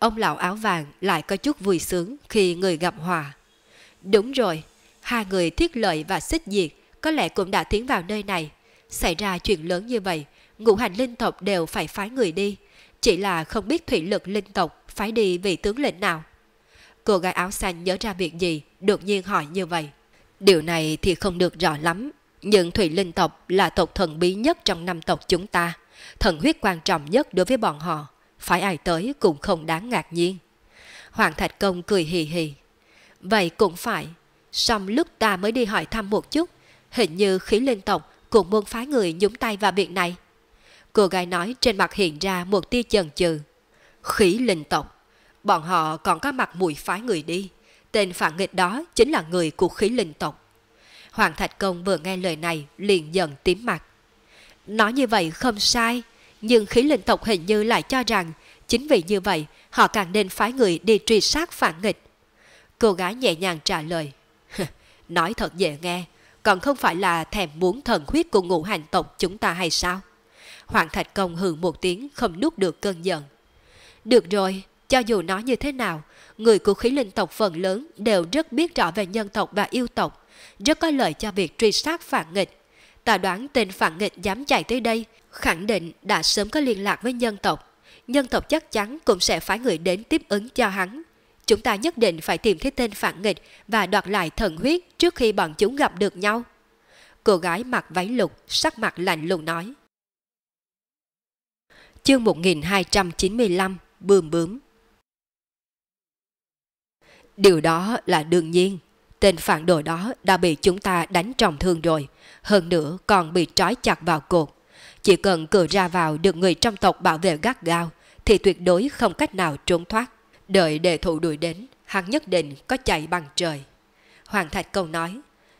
Ông lão áo vàng lại có chút vui sướng khi người gặp hòa. Đúng rồi, hai người Thiết Lợi và Xích Diệt có lẽ cũng đã tiến vào nơi này. Xảy ra chuyện lớn như vậy, ngũ hành linh tộc đều phải phái người đi. Chỉ là không biết thủy lực linh tộc phái đi vị tướng lĩnh nào. Cô gái áo xanh nhớ ra việc gì, đột nhiên hỏi như vậy. Điều này thì không được rõ lắm, nhưng thủy linh tộc là tộc thần bí nhất trong năm tộc chúng ta. Thần huyết quan trọng nhất đối với bọn họ, phải ai tới cũng không đáng ngạc nhiên. Hoàng Thạch Công cười hì hì. Vậy cũng phải, song lúc ta mới đi hỏi thăm một chút, hình như khí linh tộc cũng muốn phái người nhúng tay vào việc này. Cô gái nói trên mặt hiện ra một tia chần chừ. Khí linh tộc, bọn họ còn có mặt mũi phái người đi. Tên phản nghịch đó chính là người của khí linh tộc. Hoàng Thạch Công vừa nghe lời này liền giận tím mặt. Nói như vậy không sai, nhưng khí linh tộc hình như lại cho rằng chính vì như vậy họ càng nên phái người đi truy sát phản nghịch. Cô gái nhẹ nhàng trả lời. Nói thật dễ nghe, còn không phải là thèm muốn thần huyết của ngũ hành tộc chúng ta hay sao? Hoàng Thạch Công hừ một tiếng không nuốt được cơn giận. Được rồi, cho dù nói như thế nào, người của khí linh tộc phần lớn đều rất biết rõ về nhân tộc và yêu tộc, rất có lợi cho việc truy sát phản nghịch. Ta đoán tên phản nghịch dám chạy tới đây, khẳng định đã sớm có liên lạc với nhân tộc. Nhân tộc chắc chắn cũng sẽ phái người đến tiếp ứng cho hắn. Chúng ta nhất định phải tìm thấy tên phản nghịch và đoạt lại thần huyết trước khi bọn chúng gặp được nhau. Cô gái mặc váy lục, sắc mặt lạnh lùng nói. Chương 1295, bươm bướm. Điều đó là đương nhiên. Tên phản đồ đó đã bị chúng ta đánh trọng thương rồi, hơn nữa còn bị trói chặt vào cột. Chỉ cần cửa ra vào được người trong tộc bảo vệ gắt gao, thì tuyệt đối không cách nào trốn thoát. Đợi đệ thủ đuổi đến, hắn nhất định có chạy bằng trời. Hoàng Thạch Công nói.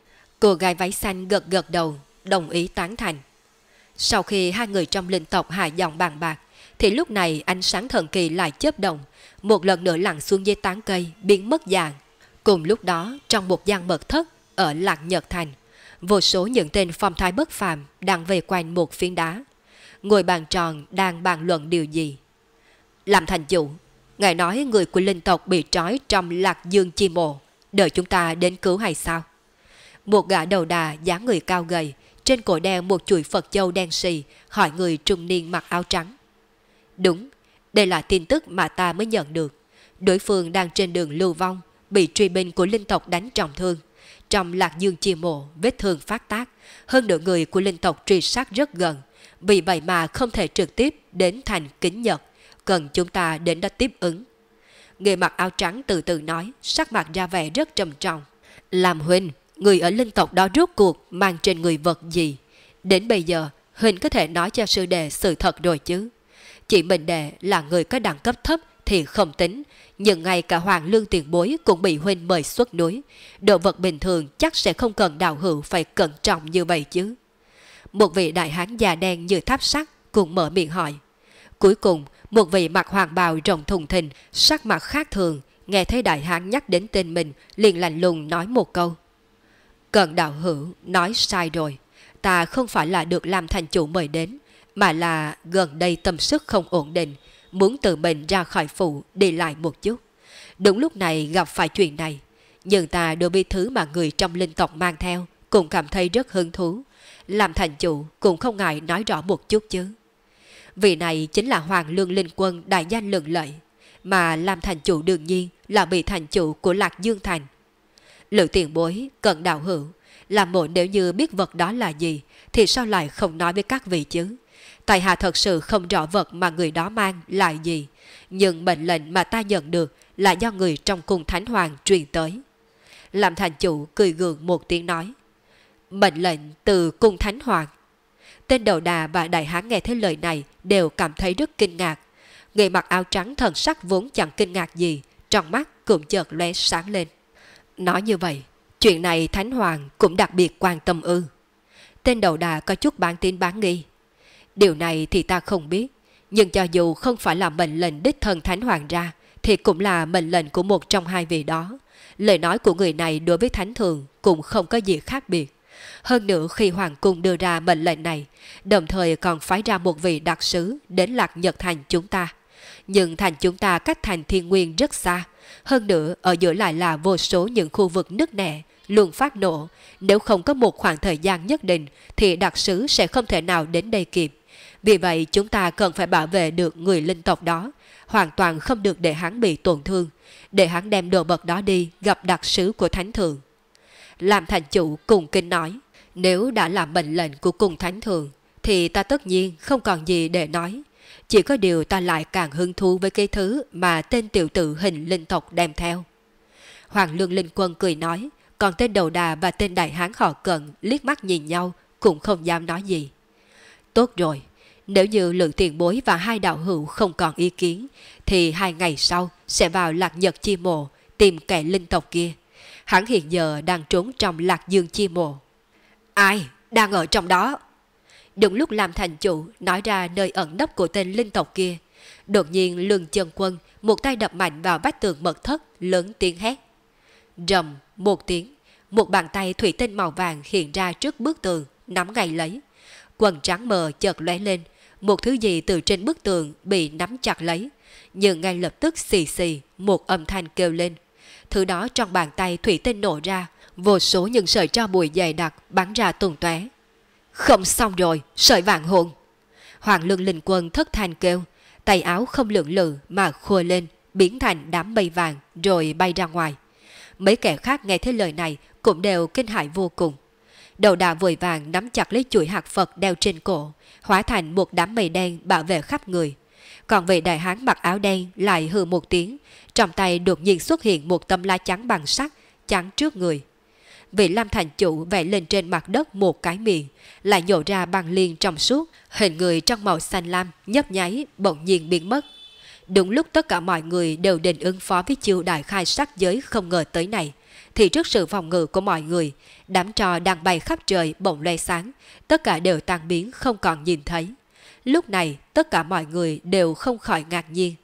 Cô gái váy xanh gật gật đầu, đồng ý tán thành. Sau khi hai người trong linh tộc hạ giọng bàn bạc, thì lúc này ánh sáng thần kỳ lại chớp động, một lần nữa lặn xuống dưới tán cây, biến mất dạng. Cùng lúc đó, trong một gian mật thất ở Lạc Nhật Thành, vô số những tên phong thái bất phàm đang vây quanh một phiến đá. Ngồi bàn tròn đang bàn luận điều gì. Làm thành chủ, ngài nói người của linh tộc bị trói trong Lạc Dương Chi Mộ, đợi chúng ta đến cứu hay sao? Một gã đầu đà dáng người cao gầy, trên cổ đeo một chuỗi Phật châu đen xì, hỏi người trung niên mặc áo trắng. Đúng, đây là tin tức mà ta mới nhận được. Đối phương đang trên đường lưu vong, bị truy binh của linh tộc đánh trọng thương. Trong Lạc Dương Chi Mộ, vết thương phát tác, hơn nữa người của linh tộc truy sát rất gần. Vì vậy mà không thể trực tiếp đến thành Kính Nhật, cần chúng ta đến đó tiếp ứng. Người mặc áo trắng từ từ nói, sắc mặt ra vẻ rất trầm trọng. Làm huynh, người ở linh tộc đó rốt cuộc mang trên người vật gì? Đến bây giờ, huynh có thể nói cho sư đệ sự thật rồi chứ? Chỉ mình đệ là người có đẳng cấp thấp thì không tính, nhưng ngay cả Hoàng Lương tiền bối cũng bị huynh mời xuất núi. Đồ vật bình thường chắc sẽ không cần đạo hữu phải cẩn trọng như vậy chứ. Một vị đại hán già đen như tháp sắt cũng mở miệng hỏi. Cuối cùng, một vị mặc hoàng bào rộng thùng thình, sắc mặt khác thường, nghe thấy đại hán nhắc đến tên mình, liền lạnh lùng nói một câu. Cận đạo hữu nói sai rồi, ta không phải là được làm thành chủ mời đến, mà là gần đây tâm sức không ổn định, muốn tự mình ra khỏi phủ đi lại một chút. Đúng lúc này gặp phải chuyện này, nhưng ta đối với thứ mà người trong linh tộc mang theo cũng cảm thấy rất hứng thú. Làm thành chủ cũng không ngại nói rõ một chút chứ. Vị này chính là Hoàng Lương Linh Quân đại danh lừng lẫy, mà làm thành chủ đương nhiên là vị thành chủ của Lạc Dương Thành. Lữ tiền bối, Cận đạo hữu, làm bộ nếu như biết vật đó là gì, thì sao lại không nói với các vị chứ? Tại hạ thật sự không rõ vật mà người đó mang là gì, nhưng mệnh lệnh mà ta nhận được là do người trong cung Thánh Hoàng truyền tới. Làm thành chủ cười gượng một tiếng nói. Mệnh lệnh từ cung Thánh Hoàng. Tên đầu đà và đại hán nghe thấy lời này đều cảm thấy rất kinh ngạc. Người mặc áo trắng thần sắc vốn chẳng kinh ngạc gì, trong mắt cũng chợt lóe sáng lên. Nói như vậy, chuyện này Thánh Hoàng cũng đặc biệt quan tâm ư? Tên đầu đà có chút bán tín bán nghi. Điều này thì ta không biết, nhưng cho dù không phải là mệnh lệnh đích thân Thánh Hoàng ra, thì cũng là mệnh lệnh của một trong hai vị đó. Lời nói của người này đối với Thánh Thường cũng không có gì khác biệt. Hơn nữa khi Hoàng cung đưa ra mệnh lệnh này, đồng thời còn phái ra một vị đặc sứ đến Lạc Nhật Thành chúng ta. Nhưng thành chúng ta cách thành thiên nguyên rất xa. Hơn nữa, ở giữa lại là vô số những khu vực nứt nẻ, luôn phát nổ. Nếu không có một khoảng thời gian nhất định, thì đặc sứ sẽ không thể nào đến đây kịp. Vì vậy, chúng ta cần phải bảo vệ được người linh tộc đó, hoàn toàn không được để hắn bị tổn thương, để hắn đem đồ vật đó đi gặp đặc sứ của Thánh Thượng. Làm thành chủ cùng kinh nói, nếu đã làm mệnh lệnh của cùng Thánh Thượng, thì ta tất nhiên không còn gì để nói. Chỉ có điều ta lại càng hứng thú với cái thứ mà tên tiểu tử hình linh tộc đem theo. Hoàng Lương Linh Quân cười nói, còn tên đầu đà và tên đại hán họ Cận liếc mắt nhìn nhau cũng không dám nói gì. Tốt rồi, nếu như Lượng Tiền Bối và hai đạo hữu không còn ý kiến, thì 2 ngày sau sẽ vào Lạc Nhật Chi Mộ tìm kẻ linh tộc kia. Hắn hiện giờ đang trốn trong Lạc Dương Chi Mộ. Ai đang ở trong đó? Đúng lúc làm thành chủ nói ra nơi ẩn nấp của tên linh tộc kia, đột nhiên Lương Chân Quân một tay đập mạnh vào vách tường mật thất, lớn tiếng hét. Rầm một tiếng, một bàn tay thủy tinh màu vàng hiện ra trước bức tường, nắm ngay lấy. Quần trắng mờ chợt lóe lên, một thứ gì từ trên bức tường bị nắm chặt lấy, nhưng ngay lập tức xì xì một âm thanh kêu lên. Thứ đó trong bàn tay thủy tinh nổ ra, vô số những sợi tro bụi dày đặc bắn ra tung tóe. Không xong rồi, sợi vạn hồn! Hoàng Lương Linh Quân thất thanh kêu, tay áo không lưỡng lự mà khua lên, biến thành đám mây vàng rồi bay ra ngoài. Mấy kẻ khác nghe thấy lời này cũng đều kinh hãi vô cùng. Đầu đà vội vàng nắm chặt lấy chuỗi hạt Phật đeo trên cổ, hóa thành một đám mây đen bảo vệ khắp người. Còn vị đại hán mặc áo đen lại hừ một tiếng, trong tay đột nhiên xuất hiện một tấm lá chắn bằng sắt chắn trước người. Vị Lam thành chủ vẽ lên trên mặt đất một cái miệng, lại nhổ ra băng liên trong suốt, hình người trong màu xanh lam nhấp nháy bỗng nhiên biến mất. Đúng lúc tất cả mọi người đều định ứng phó với chiêu đại khai sắc giới không ngờ tới này, thì trước sự phòng ngự của mọi người, đám tro đang bay khắp trời bỗng loe sáng, tất cả đều tan biến không còn nhìn thấy. Lúc này tất cả mọi người đều không khỏi ngạc nhiên.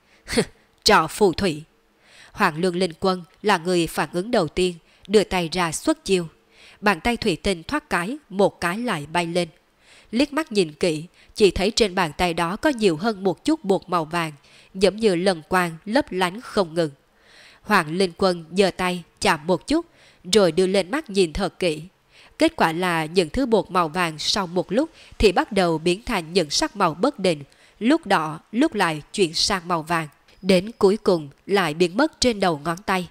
Trò phù thủy! Hoàng Lương Linh Quân là người phản ứng đầu tiên, đưa tay ra xuất chiêu. Bàn tay thủy tinh thoát cái, một cái lại bay lên. Liếc mắt nhìn kỹ, chỉ thấy trên bàn tay đó có nhiều hơn một chút bột màu vàng, giống như lần quang lấp lánh không ngừng. Hoàng Linh Quân giơ tay chạm một chút, rồi đưa lên mắt nhìn thật kỹ. Kết quả là những thứ bột màu vàng sau một lúc thì bắt đầu biến thành những sắc màu bất định, lúc đỏ lúc lại chuyển sang màu vàng, đến cuối cùng lại biến mất trên đầu ngón tay.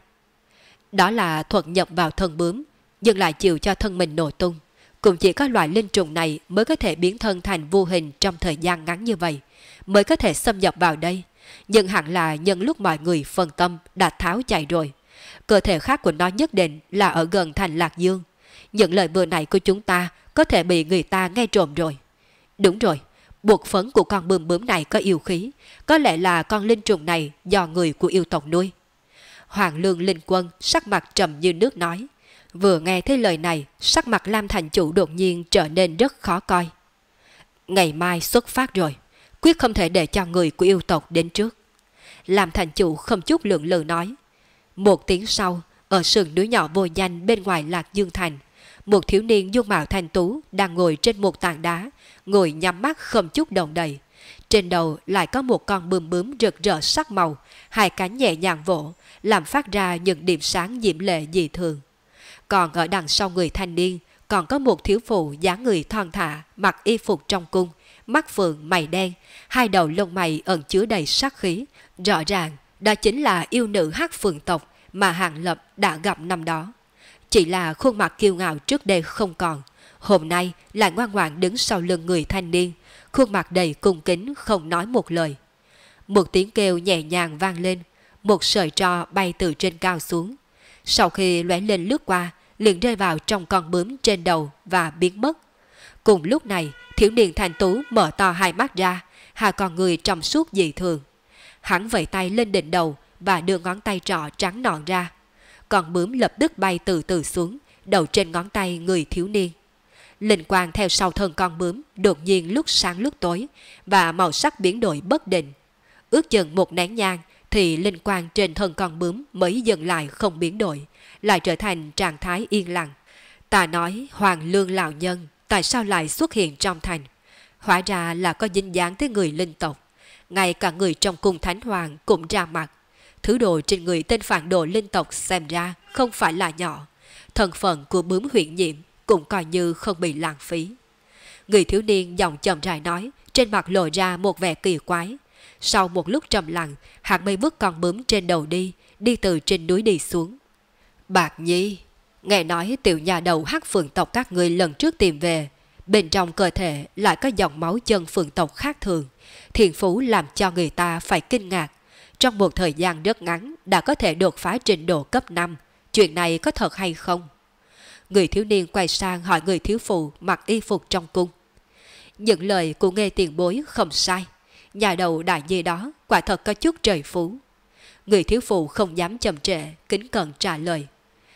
Đó là thuật nhập vào thân bướm, nhưng lại chịu cho thân mình nổ tung. Cũng chỉ có loại linh trùng này mới có thể biến thân thành vô hình trong thời gian ngắn như vậy, mới có thể xâm nhập vào đây. Nhưng hẳn là nhân lúc mọi người phân tâm đã tháo chạy rồi. Cơ thể khác của nó nhất định là ở gần thành Lạc Dương. Những lời vừa này của chúng ta có thể bị người ta nghe trộm rồi. Đúng rồi, buộc phấn của con bướm bướm này có yêu khí, có lẽ là con linh trùng này do người của yêu tộc nuôi. Hoàng Lương Linh Quân sắc mặt trầm như nước nói. Vừa nghe thấy lời này, sắc mặt Lam thành chủ đột nhiên trở nên rất khó coi. Ngày mai xuất phát rồi, quyết không thể để cho người của yêu tộc đến trước. Lam thành chủ không chút lượng lự nói. Một tiếng sau, ở sườn núi nhỏ vô danh bên ngoài Lạc Dương Thành, một thiếu niên dung mạo thanh tú đang ngồi trên một tảng đá, ngồi nhắm mắt không chút động đậy. Trên đầu lại có một con bướm bướm rực rỡ sắc màu, hai cánh nhẹ nhàng vỗ, làm phát ra những điểm sáng diễm lệ dị thường. Còn ở đằng sau người thanh niên, còn có một thiếu phụ dáng người thon thả, mặc y phục trong cung, mắt phượng mày đen, hai đầu lông mày ẩn chứa đầy sát khí. Rõ ràng, đó chính là yêu nữ Hắc Phượng tộc mà Hàng Lập đã gặp năm đó. Chỉ là khuôn mặt kiêu ngạo trước đây không còn, hôm nay lại ngoan ngoãn đứng sau lưng người thanh niên, khuôn mặt đầy cung kính không nói một lời. Một tiếng kêu nhẹ nhàng vang lên, một sợi tro bay từ trên cao xuống. Sau khi lóe lên lướt qua, liền rơi vào trong con bướm trên đầu và biến mất. Cùng lúc này, thiếu niên thanh tú mở to hai mắt ra, hai con người trong suốt dị thường. Hắn vẫy tay lên đỉnh đầu và đưa ngón tay trỏ trắng nõn ra. Con bướm lập tức bay từ từ xuống, đầu trên ngón tay người thiếu niên. Linh quang theo sau thân con bướm đột nhiên lúc sáng lúc tối và màu sắc biến đổi bất định. Ước chừng một nén nhang thì linh quang trên thân con bướm mới dừng lại không biến đổi, lại trở thành trạng thái yên lặng. Ta nói Hoàng Lương lão nhân tại sao lại xuất hiện trong thành? Hóa ra là có dính dáng tới người linh tộc. ngay cả người trong cung thánh hoàng cũng ra mặt. Thứ đồ trên người tên phản đồ linh tộc xem ra không phải là nhỏ. Thân phận của bướm huyện nhiệm cũng coi như không bị lãng phí. Người thiếu niên giọng chậm rãi nói, trên mặt lộ ra một vẻ kỳ quái. Sau một lúc trầm lặng, hắn mới vứt con bướm trên đầu đi từ trên núi đi xuống. Bạc Nhi, nghe nói tiểu nhà đầu Hắc Phượng tộc các ngươi lần trước tìm về, bên trong cơ thể lại có dòng máu chân Phượng tộc khác thường, thiên phú làm cho người ta phải kinh ngạc. Trong một thời gian rất ngắn đã có thể đột phá trình độ cấp 5, chuyện này có thật hay không? Người thiếu niên quay sang hỏi người thiếu phụ mặc y phục trong cung. Những lời của Nghê tiền bối không sai, nhà đầu đại nhi đó quả thật có chút trời phú. Người thiếu phụ không dám chậm trễ, kính cẩn trả lời.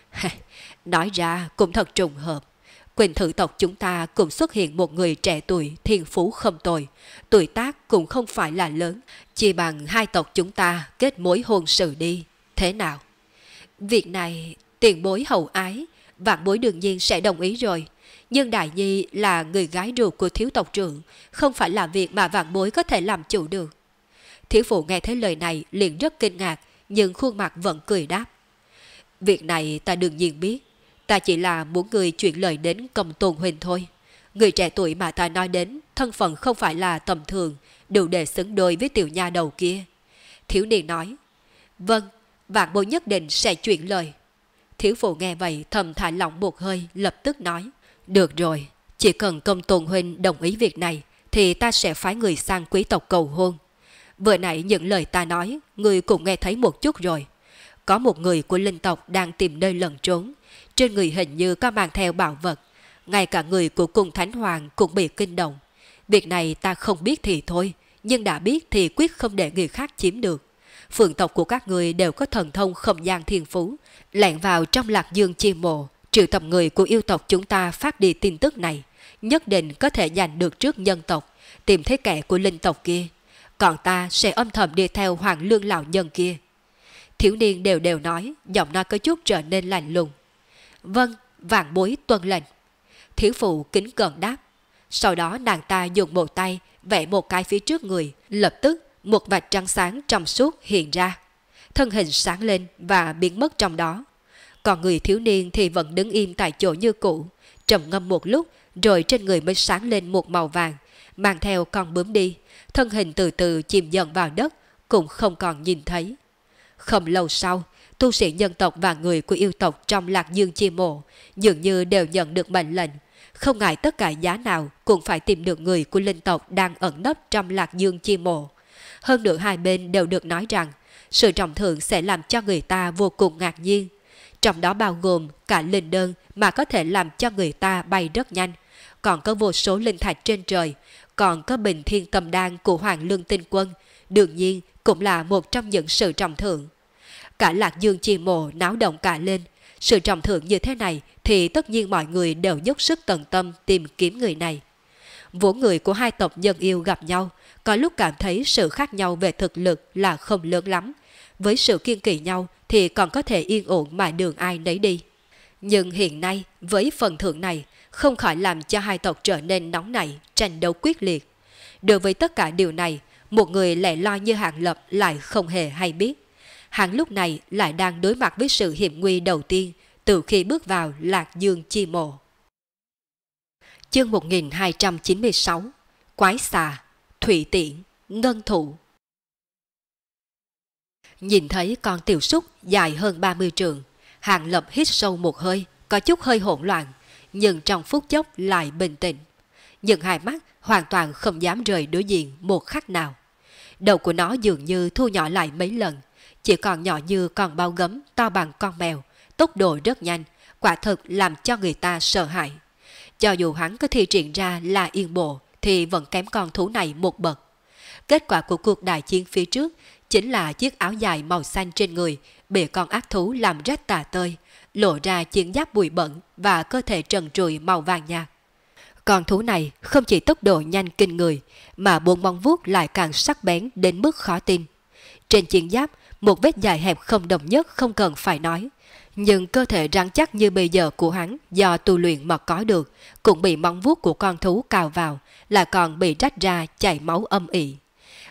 Nói ra cũng thật trùng hợp. Quỳnh thử tộc chúng ta cũng xuất hiện một người trẻ tuổi thiên phú không tồi, tuổi tác cũng không phải là lớn, chỉ bằng hai tộc chúng ta kết mối hôn sự đi, thế nào? Việc này tiền bối hậu ái, vạn bối đương nhiên sẽ đồng ý rồi, nhưng Đại Nhi là người gái ruột của thiếu tộc trưởng, không phải là việc mà vạn bối có thể làm chủ được. Thiếu phụ nghe thấy lời này liền rất kinh ngạc, nhưng khuôn mặt vẫn cười đáp. Việc này ta đương nhiên biết, ta chỉ là muốn người chuyển lời đến Công Tôn huynh thôi. Người trẻ tuổi mà ta nói đến, thân phận không phải là tầm thường, đủ để xứng đôi với tiểu nha đầu kia. Thiếu niên nói, vâng, vạn bối nhất định sẽ chuyển lời. Thiếu phụ nghe vậy thầm thả lỏng một hơi, lập tức nói, được rồi, chỉ cần Công Tôn huynh đồng ý việc này, thì ta sẽ phái người sang quý tộc cầu hôn. Vừa nãy những lời ta nói, người cũng nghe thấy một chút rồi. Có một người của linh tộc đang tìm nơi lẩn trốn, trên người hình như có mang theo bảo vật, ngay cả người của cung thánh hoàng cũng bị kinh động. Việc này ta không biết thì thôi, nhưng đã biết thì quyết không để người khác chiếm được. Phượng tộc của các người đều có thần thông không gian thiên phú, lẻn vào trong Lạc Dương chi mộ, triệu tập người của yêu tộc chúng ta phát đi tin tức này, nhất định có thể giành được trước nhân tộc, tìm thấy kẻ của linh tộc kia. Còn ta sẽ âm thầm đi theo Hoàng Lương lão nhân kia. Thiếu niên đều nói, giọng nói có chút trở nên lạnh lùng. Vâng, vạn bối tuân lệnh. Thiếu phụ kính cẩn đáp. Sau đó nàng ta dùng một tay vẽ một cái phía trước người, lập tức một vạch trắng sáng trong suốt hiện ra. Thân hình sáng lên và biến mất trong đó. Còn người thiếu niên thì vẫn đứng im tại chỗ như cũ, trầm ngâm một lúc rồi trên người mới sáng lên một màu vàng, mang theo con bướm đi. Thân hình từ từ chìm dần vào đất, cũng không còn nhìn thấy. Không lâu sau, tu sĩ nhân tộc và người của yêu tộc trong Lạc Dương chi mộ dường như đều nhận được mệnh lệnh, không ngại tất cả giá nào cũng phải tìm được người của linh tộc đang ẩn nấp trong Lạc Dương chi mộ. Hơn nữa hai bên đều được nói rằng sự trọng thưởng sẽ làm cho người ta vô cùng ngạc nhiên, trong đó bao gồm cả linh đơn mà có thể làm cho người ta bay rất nhanh, còn có vô số linh thạch trên trời, còn có bình thiên tâm đan của Hoàng Lương Tinh Quân, đương nhiên cũng là một trong những sự trọng thưởng. Cả Lạc Dương chi mộ náo động cả lên, sự trọng thưởng như thế này thì tất nhiên mọi người đều dốc sức tận tâm tìm kiếm người này. Vốn người của hai tộc nhân yêu gặp nhau, có lúc cảm thấy sự khác nhau về thực lực là không lớn lắm, với sự kiên kỵ nhau thì còn có thể yên ổn mà đường ai nấy đi. Nhưng hiện nay với phần thưởng này không khỏi làm cho hai tộc trở nên nóng nảy, tranh đấu quyết liệt. Đối với tất cả điều này, một người lẻ loi như Hạng Lập lại không hề hay biết. Hắn lúc này lại đang đối mặt với sự hiểm nguy đầu tiên từ khi bước vào Lạc Dương chi mộ. Chương 1296 Quái xà, Thủy Tiễn, Ngân Thụ. Nhìn thấy con tiểu súc dài hơn 30 trượng, Hạng Lập hít sâu một hơi, có chút hơi hỗn loạn, nhưng trong phút chốc lại bình tĩnh. Nhưng hai mắt hoàn toàn không dám rời đối diện một khắc nào. Đầu của nó dường như thu nhỏ lại mấy lần, chỉ còn nhỏ như con bao gấm to bằng con mèo, tốc độ rất nhanh, quả thực làm cho người ta sợ hãi. Cho dù hắn có thi triển ra là yên bộ thì vẫn kém con thú này một bậc. Kết quả của cuộc đại chiến phía trước chính là chiếc áo dài màu xanh trên người bị con ác thú làm rách tả tơi, lộ ra chiến giáp bụi bẩn và cơ thể trần trụi màu vàng nhạt. Con thú này không chỉ tốc độ nhanh kinh người, mà bốn móng vuốt lại càng sắc bén đến mức khó tin. Trên chiến giáp, một vết dài hẹp không đồng nhất không cần phải nói. Nhưng cơ thể rắn chắc như bây giờ của hắn do tu luyện mà có được, cũng bị móng vuốt của con thú cào vào, lại còn bị rách ra chảy máu âm ỉ.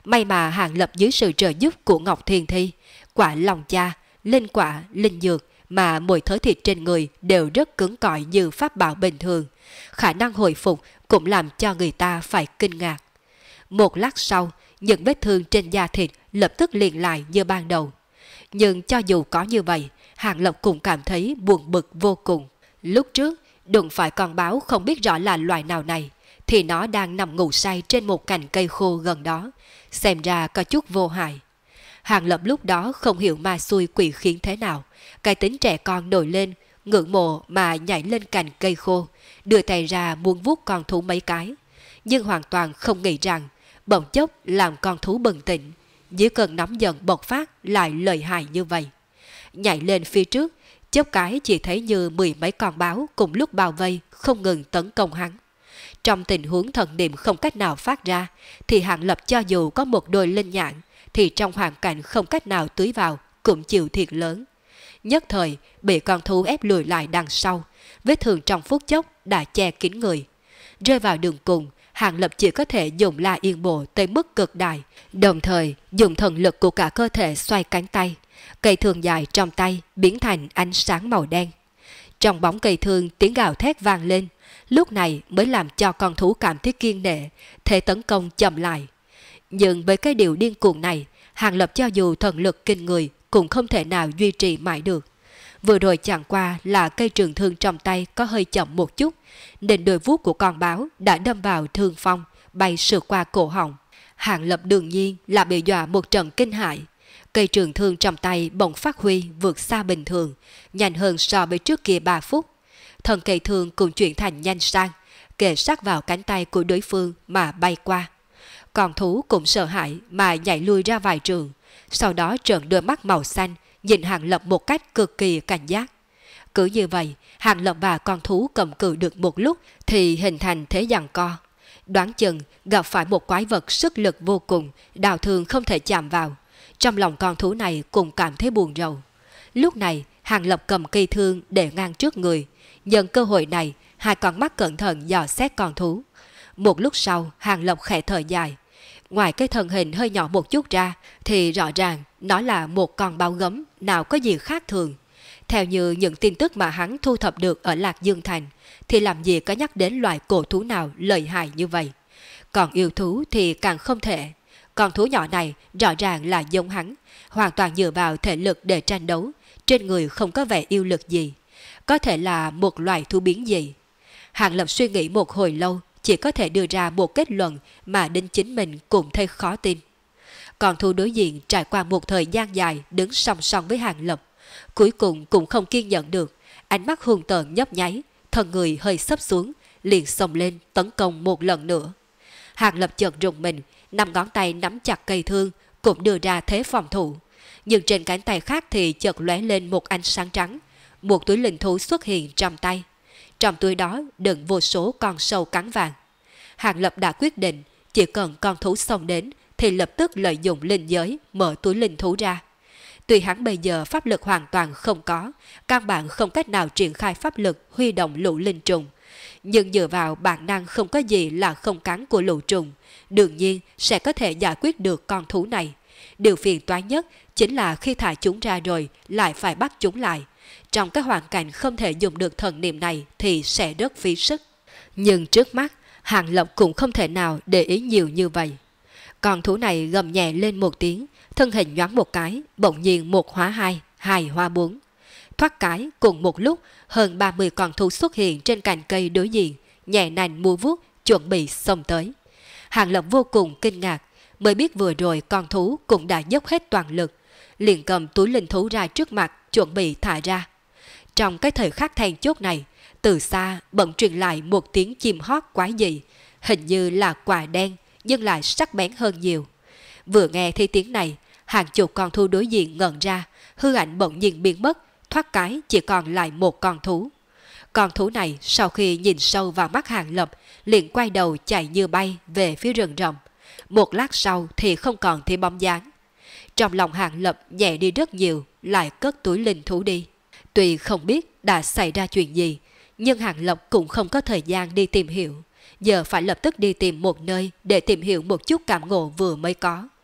May mà Hàng Lập dưới sự trợ giúp của Ngọc Thiên Thi, quả lòng cha, linh quả, linh dược mà mỗi thớ thịt trên người đều rất cứng cỏi như pháp bảo bình thường. Khả năng hồi phục cũng làm cho người ta phải kinh ngạc. Một lát sau, những vết thương trên da thịt lập tức liền lại như ban đầu. Nhưng cho dù có như vậy, Hàng Lập cũng cảm thấy buồn bực vô cùng. Lúc trước, đụng phải con báo không biết rõ là loài nào này, thì nó đang nằm ngủ say trên một cành cây khô gần đó, xem ra có chút vô hại. Hàng Lập lúc đó không hiểu ma xui quỷ khiến thế nào, cái tính trẻ con nổi lên, ngưỡng mộ mà nhảy lên cành cây khô, đưa tay ra muốn vuốt con thú mấy cái, nhưng hoàn toàn không nghĩ rằng bỗng chốc làm con thú bừng tỉnh, dưới cơn nóng giận bộc phát lại lợi hại như vậy. Nhảy lên phía trước, chớp cái chỉ thấy như 10 mấy con báo cùng lúc bao vây, không ngừng tấn công hắn. Trong tình huống thần niệm không cách nào phát ra, thì Hàng Lập cho dù có một đôi linh nhãn, thì trong hoàn cảnh không cách nào tưới vào cũng chịu thiệt lớn. Nhất thời bị con thú ép lùi lại đằng sau, vết thương trong phút chốc đã che kín người. Rơi vào đường cùng, Hàng Lập chỉ có thể dùng La Yên Bộ tới mức cực đại, đồng thời dùng thần lực của cả cơ thể xoay cánh tay. Cây thương dài trong tay biến thành ánh sáng màu đen. Trong bóng cây thương tiếng gào thét vang lên, lúc này mới làm cho con thú cảm thấy kiên nể, thế tấn công chậm lại. Nhưng với cái điều điên cuồng này, Hàng Lập cho dù thần lực kinh người cũng không thể nào duy trì mãi được. Vừa rồi chẳng qua là cây trường thương trong tay có hơi chậm một chút, nên đôi vuốt của con báo đã đâm vào thương phong, bay sượt qua cổ họng. Hàng Lập đương nhiên là bị dọa một trận kinh hãi. Cây trường thương trong tay bỗng phát huy vượt xa bình thường, nhanh hơn so với trước kia 3 phút. Thân cây thương cũng chuyển thành nhanh sang, kề sát vào cánh tay của đối phương mà bay qua. Con thú cũng sợ hãi mà nhảy lui ra vài trường, sau đó trợn đôi mắt màu xanh, nhìn Hàng Lập một cách cực kỳ cảnh giác. Cứ như vậy, Hàng Lập và con thú cầm cự được một lúc thì hình thành thế giằng co. Đoán chừng gặp phải một quái vật sức lực vô cùng, đào thương không thể chạm vào. Trong lòng con thú này cũng cảm thấy buồn rầu. Lúc này, Hàng Lập cầm cây thương để ngang trước người. Nhân cơ hội này, hai con mắt cẩn thận dò xét con thú. Một lúc sau, Hàng Lập khẽ thở dài. Ngoài cái thân hình hơi nhỏ một chút ra, thì rõ ràng nó là một con báo gấm, nào có gì khác thường. Theo như những tin tức mà hắn thu thập được ở Lạc Dương Thành, thì làm gì có nhắc đến loài cổ thú nào lợi hại như vậy. Còn yêu thú thì càng không thể. Con thú nhỏ này rõ ràng là giống hắn, hoàn toàn dựa vào thể lực để tranh đấu, trên người không có vẻ yêu lực gì. Có thể là một loài thú biến gì. Hàng Lập suy nghĩ một hồi lâu, chỉ có thể đưa ra một kết luận mà đến chính mình cũng thấy khó tin. Còn thú đối diện trải qua một thời gian dài đứng song song với Hàng Lập, cuối cùng cũng không kiên nhẫn được, ánh mắt hung tợn nhấp nháy, thân người hơi xấp xuống, liền xông lên tấn công một lần nữa. Hàng Lập chợt rùng mình, 5 ngón tay nắm chặt cây thương, cũng đưa ra thế phòng thủ. Nhưng trên cánh tay khác thì chợt lóe lên một ánh sáng trắng, một túi linh thú xuất hiện trong tay. Trong túi đó đựng vô số con sâu cắn vàng. Hàng Lập đã quyết định, chỉ cần con thú xông đến thì lập tức lợi dụng linh giới mở túi linh thú ra. Tuy hắn bây giờ pháp lực hoàn toàn không có, căn bản không cách nào triển khai pháp lực huy động lũ linh trùng, nhưng dựa vào bản năng không có gì là không cắn của lũ trùng, đương nhiên sẽ có thể giải quyết được con thú này. Điều phiền toái nhất chính là khi thả chúng ra rồi lại phải bắt chúng lại. Trong cái hoàn cảnh không thể dùng được thần niệm này thì sẽ rất phí sức. Nhưng trước mắt, Hàng Lập cũng không thể nào để ý nhiều như vậy. Con thú này gầm nhẹ lên một tiếng, thân hình nhoáng một cái, bỗng nhiên một hóa hai, hai hóa bốn. Thoát cái cùng một lúc, hơn 30 con thú xuất hiện trên cành cây đối diện, nhẹ nành mua vuốt, chuẩn bị xông tới. Hàng Lập vô cùng kinh ngạc, mới biết vừa rồi con thú cũng đã dốc hết toàn lực, liền cầm túi linh thú ra trước mặt, chuẩn bị thả ra. Trong cái thời khắc then chốt này, từ xa bỗng truyền lại một tiếng chim hót quái dị, hình như là quả đen nhưng lại sắc bén hơn nhiều. Vừa nghe thấy tiếng này, hàng chục con thú đối diện ngẩn ra, hư ảnh bỗng nhiên biến mất, thoát cái chỉ còn lại một con thú. Con thú này sau khi nhìn sâu vào mắt Hàng Lập, liền quay đầu chạy như bay về phía rừng rậm. Một lát sau thì không còn thấy bóng dáng. Trong lòng Hàng Lập nhẹ đi rất nhiều, lại cất túi linh thú đi. Tuy không biết đã xảy ra chuyện gì, nhưng Hàng Lập cũng không có thời gian đi tìm hiểu. Giờ phải lập tức đi tìm một nơi để tìm hiểu một chút cảm ngộ vừa mới có.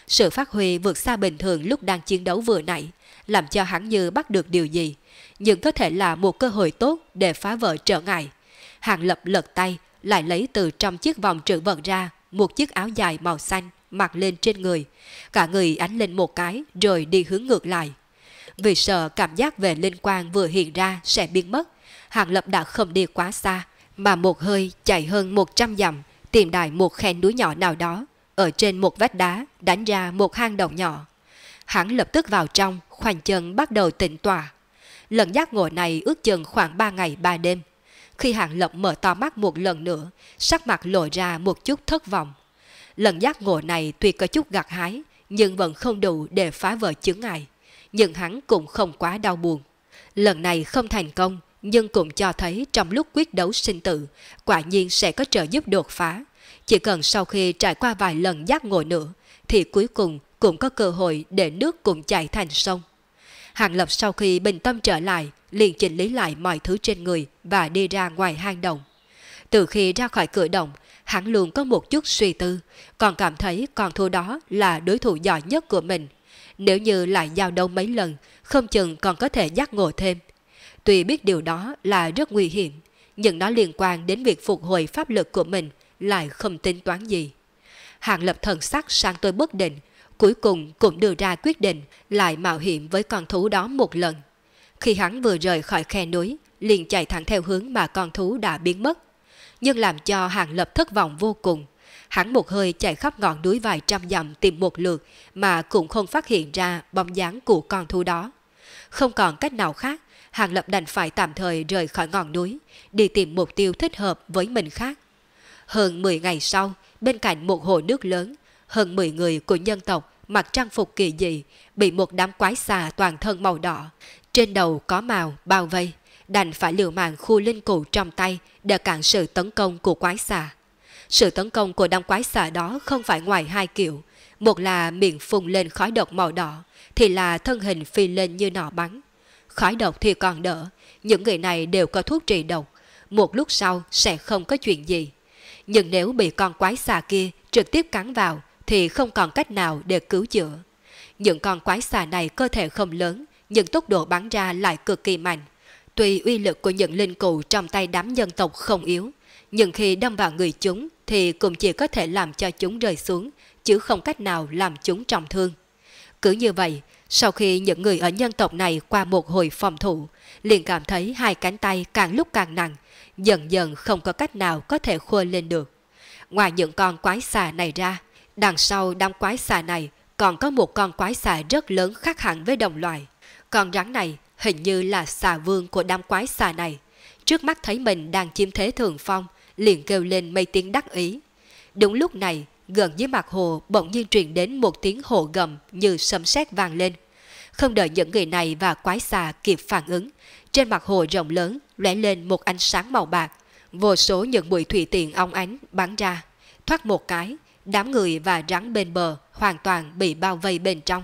Sự phát huy vượt xa bình thường lúc đang chiến đấu vừa nãy, làm cho hắn như bắt được điều gì, nhưng có thể là một cơ hội tốt để phá vỡ trở ngại. Hàng Lập lật tay, lại lấy từ trong chiếc vòng trữ vật ra một chiếc áo dài màu xanh mặc lên trên người, cả người ánh lên một cái rồi đi hướng ngược lại. Vì sợ cảm giác về linh quang vừa hiện ra sẽ biến mất, Hàng Lập đã không đi quá xa, mà một hơi chạy hơn 100 dặm, tìm đại một khe núi nhỏ nào đó, ở trên một vách đá đánh ra một hang động nhỏ. Hắn lập tức vào trong, khoanh chân bắt đầu tĩnh tọa. Lần giác ngộ này ước chừng khoảng 3 ngày 3 đêm. Khi Hàng Lập mở to mắt một lần nữa, sắc mặt lộ ra một chút thất vọng. Lần giác ngộ này tuy có chút gặt hái, nhưng vẫn không đủ để phá vỡ chướng ngại. Nhưng hắn cũng không quá đau buồn. Lần này không thành công, nhưng cũng cho thấy trong lúc quyết đấu sinh tử, quả nhiên sẽ có trợ giúp đột phá. Chỉ cần sau khi trải qua vài lần giác ngộ nữa, thì cuối cùng cũng có cơ hội để nước cùng chảy thành sông. Hàng Lập sau khi bình tâm trở lại, liền chỉnh lý lại mọi thứ trên người và đi ra ngoài hang động. Từ khi ra khỏi cửa động, hắn luôn có một chút suy tư, còn cảm thấy con thú đó là đối thủ giỏi nhất của mình. Nếu như lại giao đấu mấy lần, không chừng còn có thể giác ngộ thêm. Tuy biết điều đó là rất nguy hiểm, nhưng nó liên quan đến việc phục hồi pháp lực của mình, lại không tính toán gì. Hàng Lập thần sắc sang tôi bất định, cuối cùng cũng đưa ra quyết định lại mạo hiểm với con thú đó một lần. Khi hắn vừa rời khỏi khe núi, liền chạy thẳng theo hướng mà con thú đã biến mất. Nhưng làm cho Hàng Lập thất vọng vô cùng. Hắn một hơi chạy khắp ngọn núi vài trăm dặm tìm một lượt mà cũng không phát hiện ra bóng dáng của con thú đó. Không còn cách nào khác, Hàng Lập đành phải tạm thời rời khỏi ngọn núi, đi tìm mục tiêu thích hợp với mình khác. Hơn 10 ngày sau, bên cạnh một hồ nước lớn, hơn 10 người của nhân tộc mặc trang phục kỳ dị, bị một đám quái xà toàn thân màu đỏ, trên đầu có màu bao vây, đành phải liều mạng khu linh cụ trong tay để cản sự tấn công của quái xà. Sự tấn công của đám quái xà đó không phải ngoài hai kiểu, một là miệng phun lên khói độc màu đỏ, thì là thân hình phi lên như nỏ bắn. Khói độc thì còn đỡ, những người này đều có thuốc trị độc, một lúc sau sẽ không có chuyện gì. Nhưng nếu bị con quái xà kia trực tiếp cắn vào thì không còn cách nào để cứu chữa. Những con quái xà này cơ thể không lớn, nhưng tốc độ bắn ra lại cực kỳ mạnh. Tuy uy lực của những linh cụ trong tay đám nhân tộc không yếu, nhưng khi đâm vào người chúng thì cũng chỉ có thể làm cho chúng rơi xuống, chứ không cách nào làm chúng trọng thương. Cứ như vậy, sau khi những người ở nhân tộc này qua một hồi phòng thủ, liền cảm thấy hai cánh tay càng lúc càng nặng, dần dần không có cách nào có thể khôi lên được. Ngoài những con quái xà này ra, đằng sau đám quái xà này còn có một con quái xà rất lớn khác hẳn với đồng loại. Con rắn này hình như là xà vương của đám quái xà này. Trước mắt thấy mình đang chiếm thế thượng phong, liền kêu lên mấy tiếng đắc ý. Đúng lúc này, gần dưới mặt hồ bỗng nhiên truyền đến một tiếng hồ gầm như sấm sét vang lên. Không đợi những người này và quái xà kịp phản ứng, trên mặt hồ rộng lớn lóe lên một ánh sáng màu bạc, vô số những bụi thủy tiện óng ánh bắn ra. Thoát một cái, đám người và rắn bên bờ hoàn toàn bị bao vây bên trong.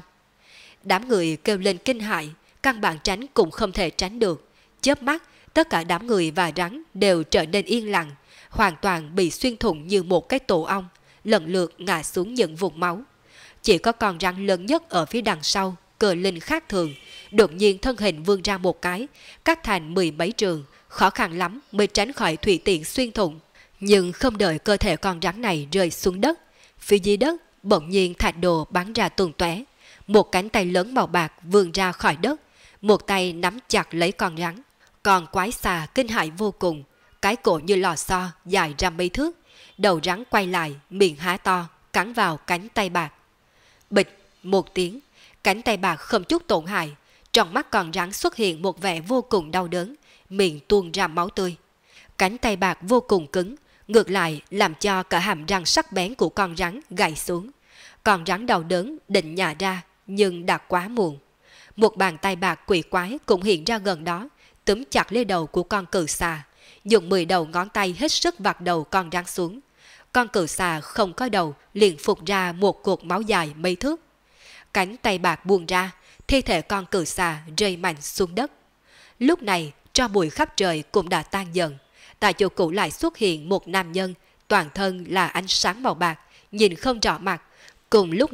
Đám người kêu lên kinh hãi, căn bản tránh cũng không thể tránh được. Chớp mắt, tất cả đám người và rắn đều trở nên yên lặng, hoàn toàn bị xuyên thủng như một cái tổ ong, lần lượt ngã xuống những vùng máu. Chỉ có con rắn lớn nhất ở phía đằng sau, cờ linh khác thường, đột nhiên thân hình vươn ra một cái, cắt thành 10 mấy trường, khó khăn lắm mới tránh khỏi thủy tiện xuyên thủng. Nhưng không đợi cơ thể con rắn này rơi xuống đất, phía dưới đất bỗng nhiên thạch đồ bắn ra tung tóe. Một cánh tay lớn màu bạc vươn ra khỏi đất, một tay nắm chặt lấy con rắn. Con quái xà kinh hãi vô cùng, cái cổ như lò xo dài ra mấy thước, đầu rắn quay lại, miệng há to, cắn vào cánh tay bạc. Bịch một tiếng, cánh tay bạc không chút tổn hại, trong mắt con rắn xuất hiện một vẻ vô cùng đau đớn, miệng tuôn ra máu tươi. Cánh tay bạc vô cùng cứng, ngược lại làm cho cả hàm răng sắc bén của con rắn gãy xuống. Con rắn đau đớn định nhả ra, nhưng đã quá muộn. Một bàn tay bạc quỷ quái cũng hiện ra gần đó, túm chặt lấy đầu của con cự xà, dùng 10 đầu ngón tay hết sức vặt đầu con rắn xuống. Con cự xà không có đầu liền phụt ra một cột máu dài mấy thước. Cánh tay bạc buông ra, thi thể con cự xà rơi mạnh xuống đất. Lúc này, tro bụi khắp trời cũng đã tan dần. Tại chỗ cũ lại xuất hiện một nam nhân, toàn thân là ánh sáng màu bạc, nhìn không rõ mặt. Cùng lúc này,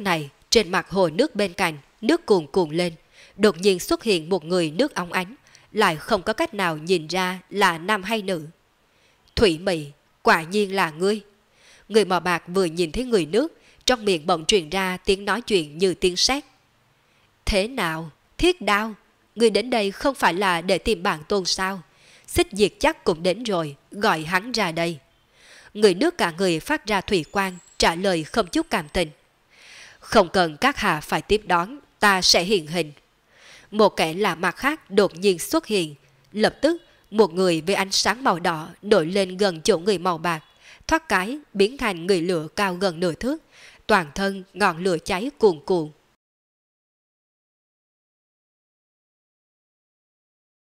Trên mặt hồ nước bên cạnh, nước cuồn cuộn lên, đột nhiên xuất hiện một người nước óng ánh, lại không có cách nào nhìn ra là nam hay nữ. Thủy Mị, quả nhiên là ngươi. Người màu bạc vừa nhìn thấy người nước, trong miệng bỗng truyền ra tiếng nói chuyện như tiếng sét. Thế nào, Thiết Đao, ngươi đến đây không phải là để tìm bản tôn sao? Xích Diệt chắc cũng đến rồi, gọi hắn ra đây. Người nước cả người phát ra thủy quang, trả lời không chút cảm tình. Không cần các hạ phải tiếp đón, ta sẽ hiện hình. Một kẻ lạ mặt khác đột nhiên xuất hiện. Lập tức, một người với ánh sáng màu đỏ nổi lên gần chỗ người màu bạc, thoát cái biến thành người lửa cao gần nửa thước, toàn thân ngọn lửa cháy cuồn cuộn.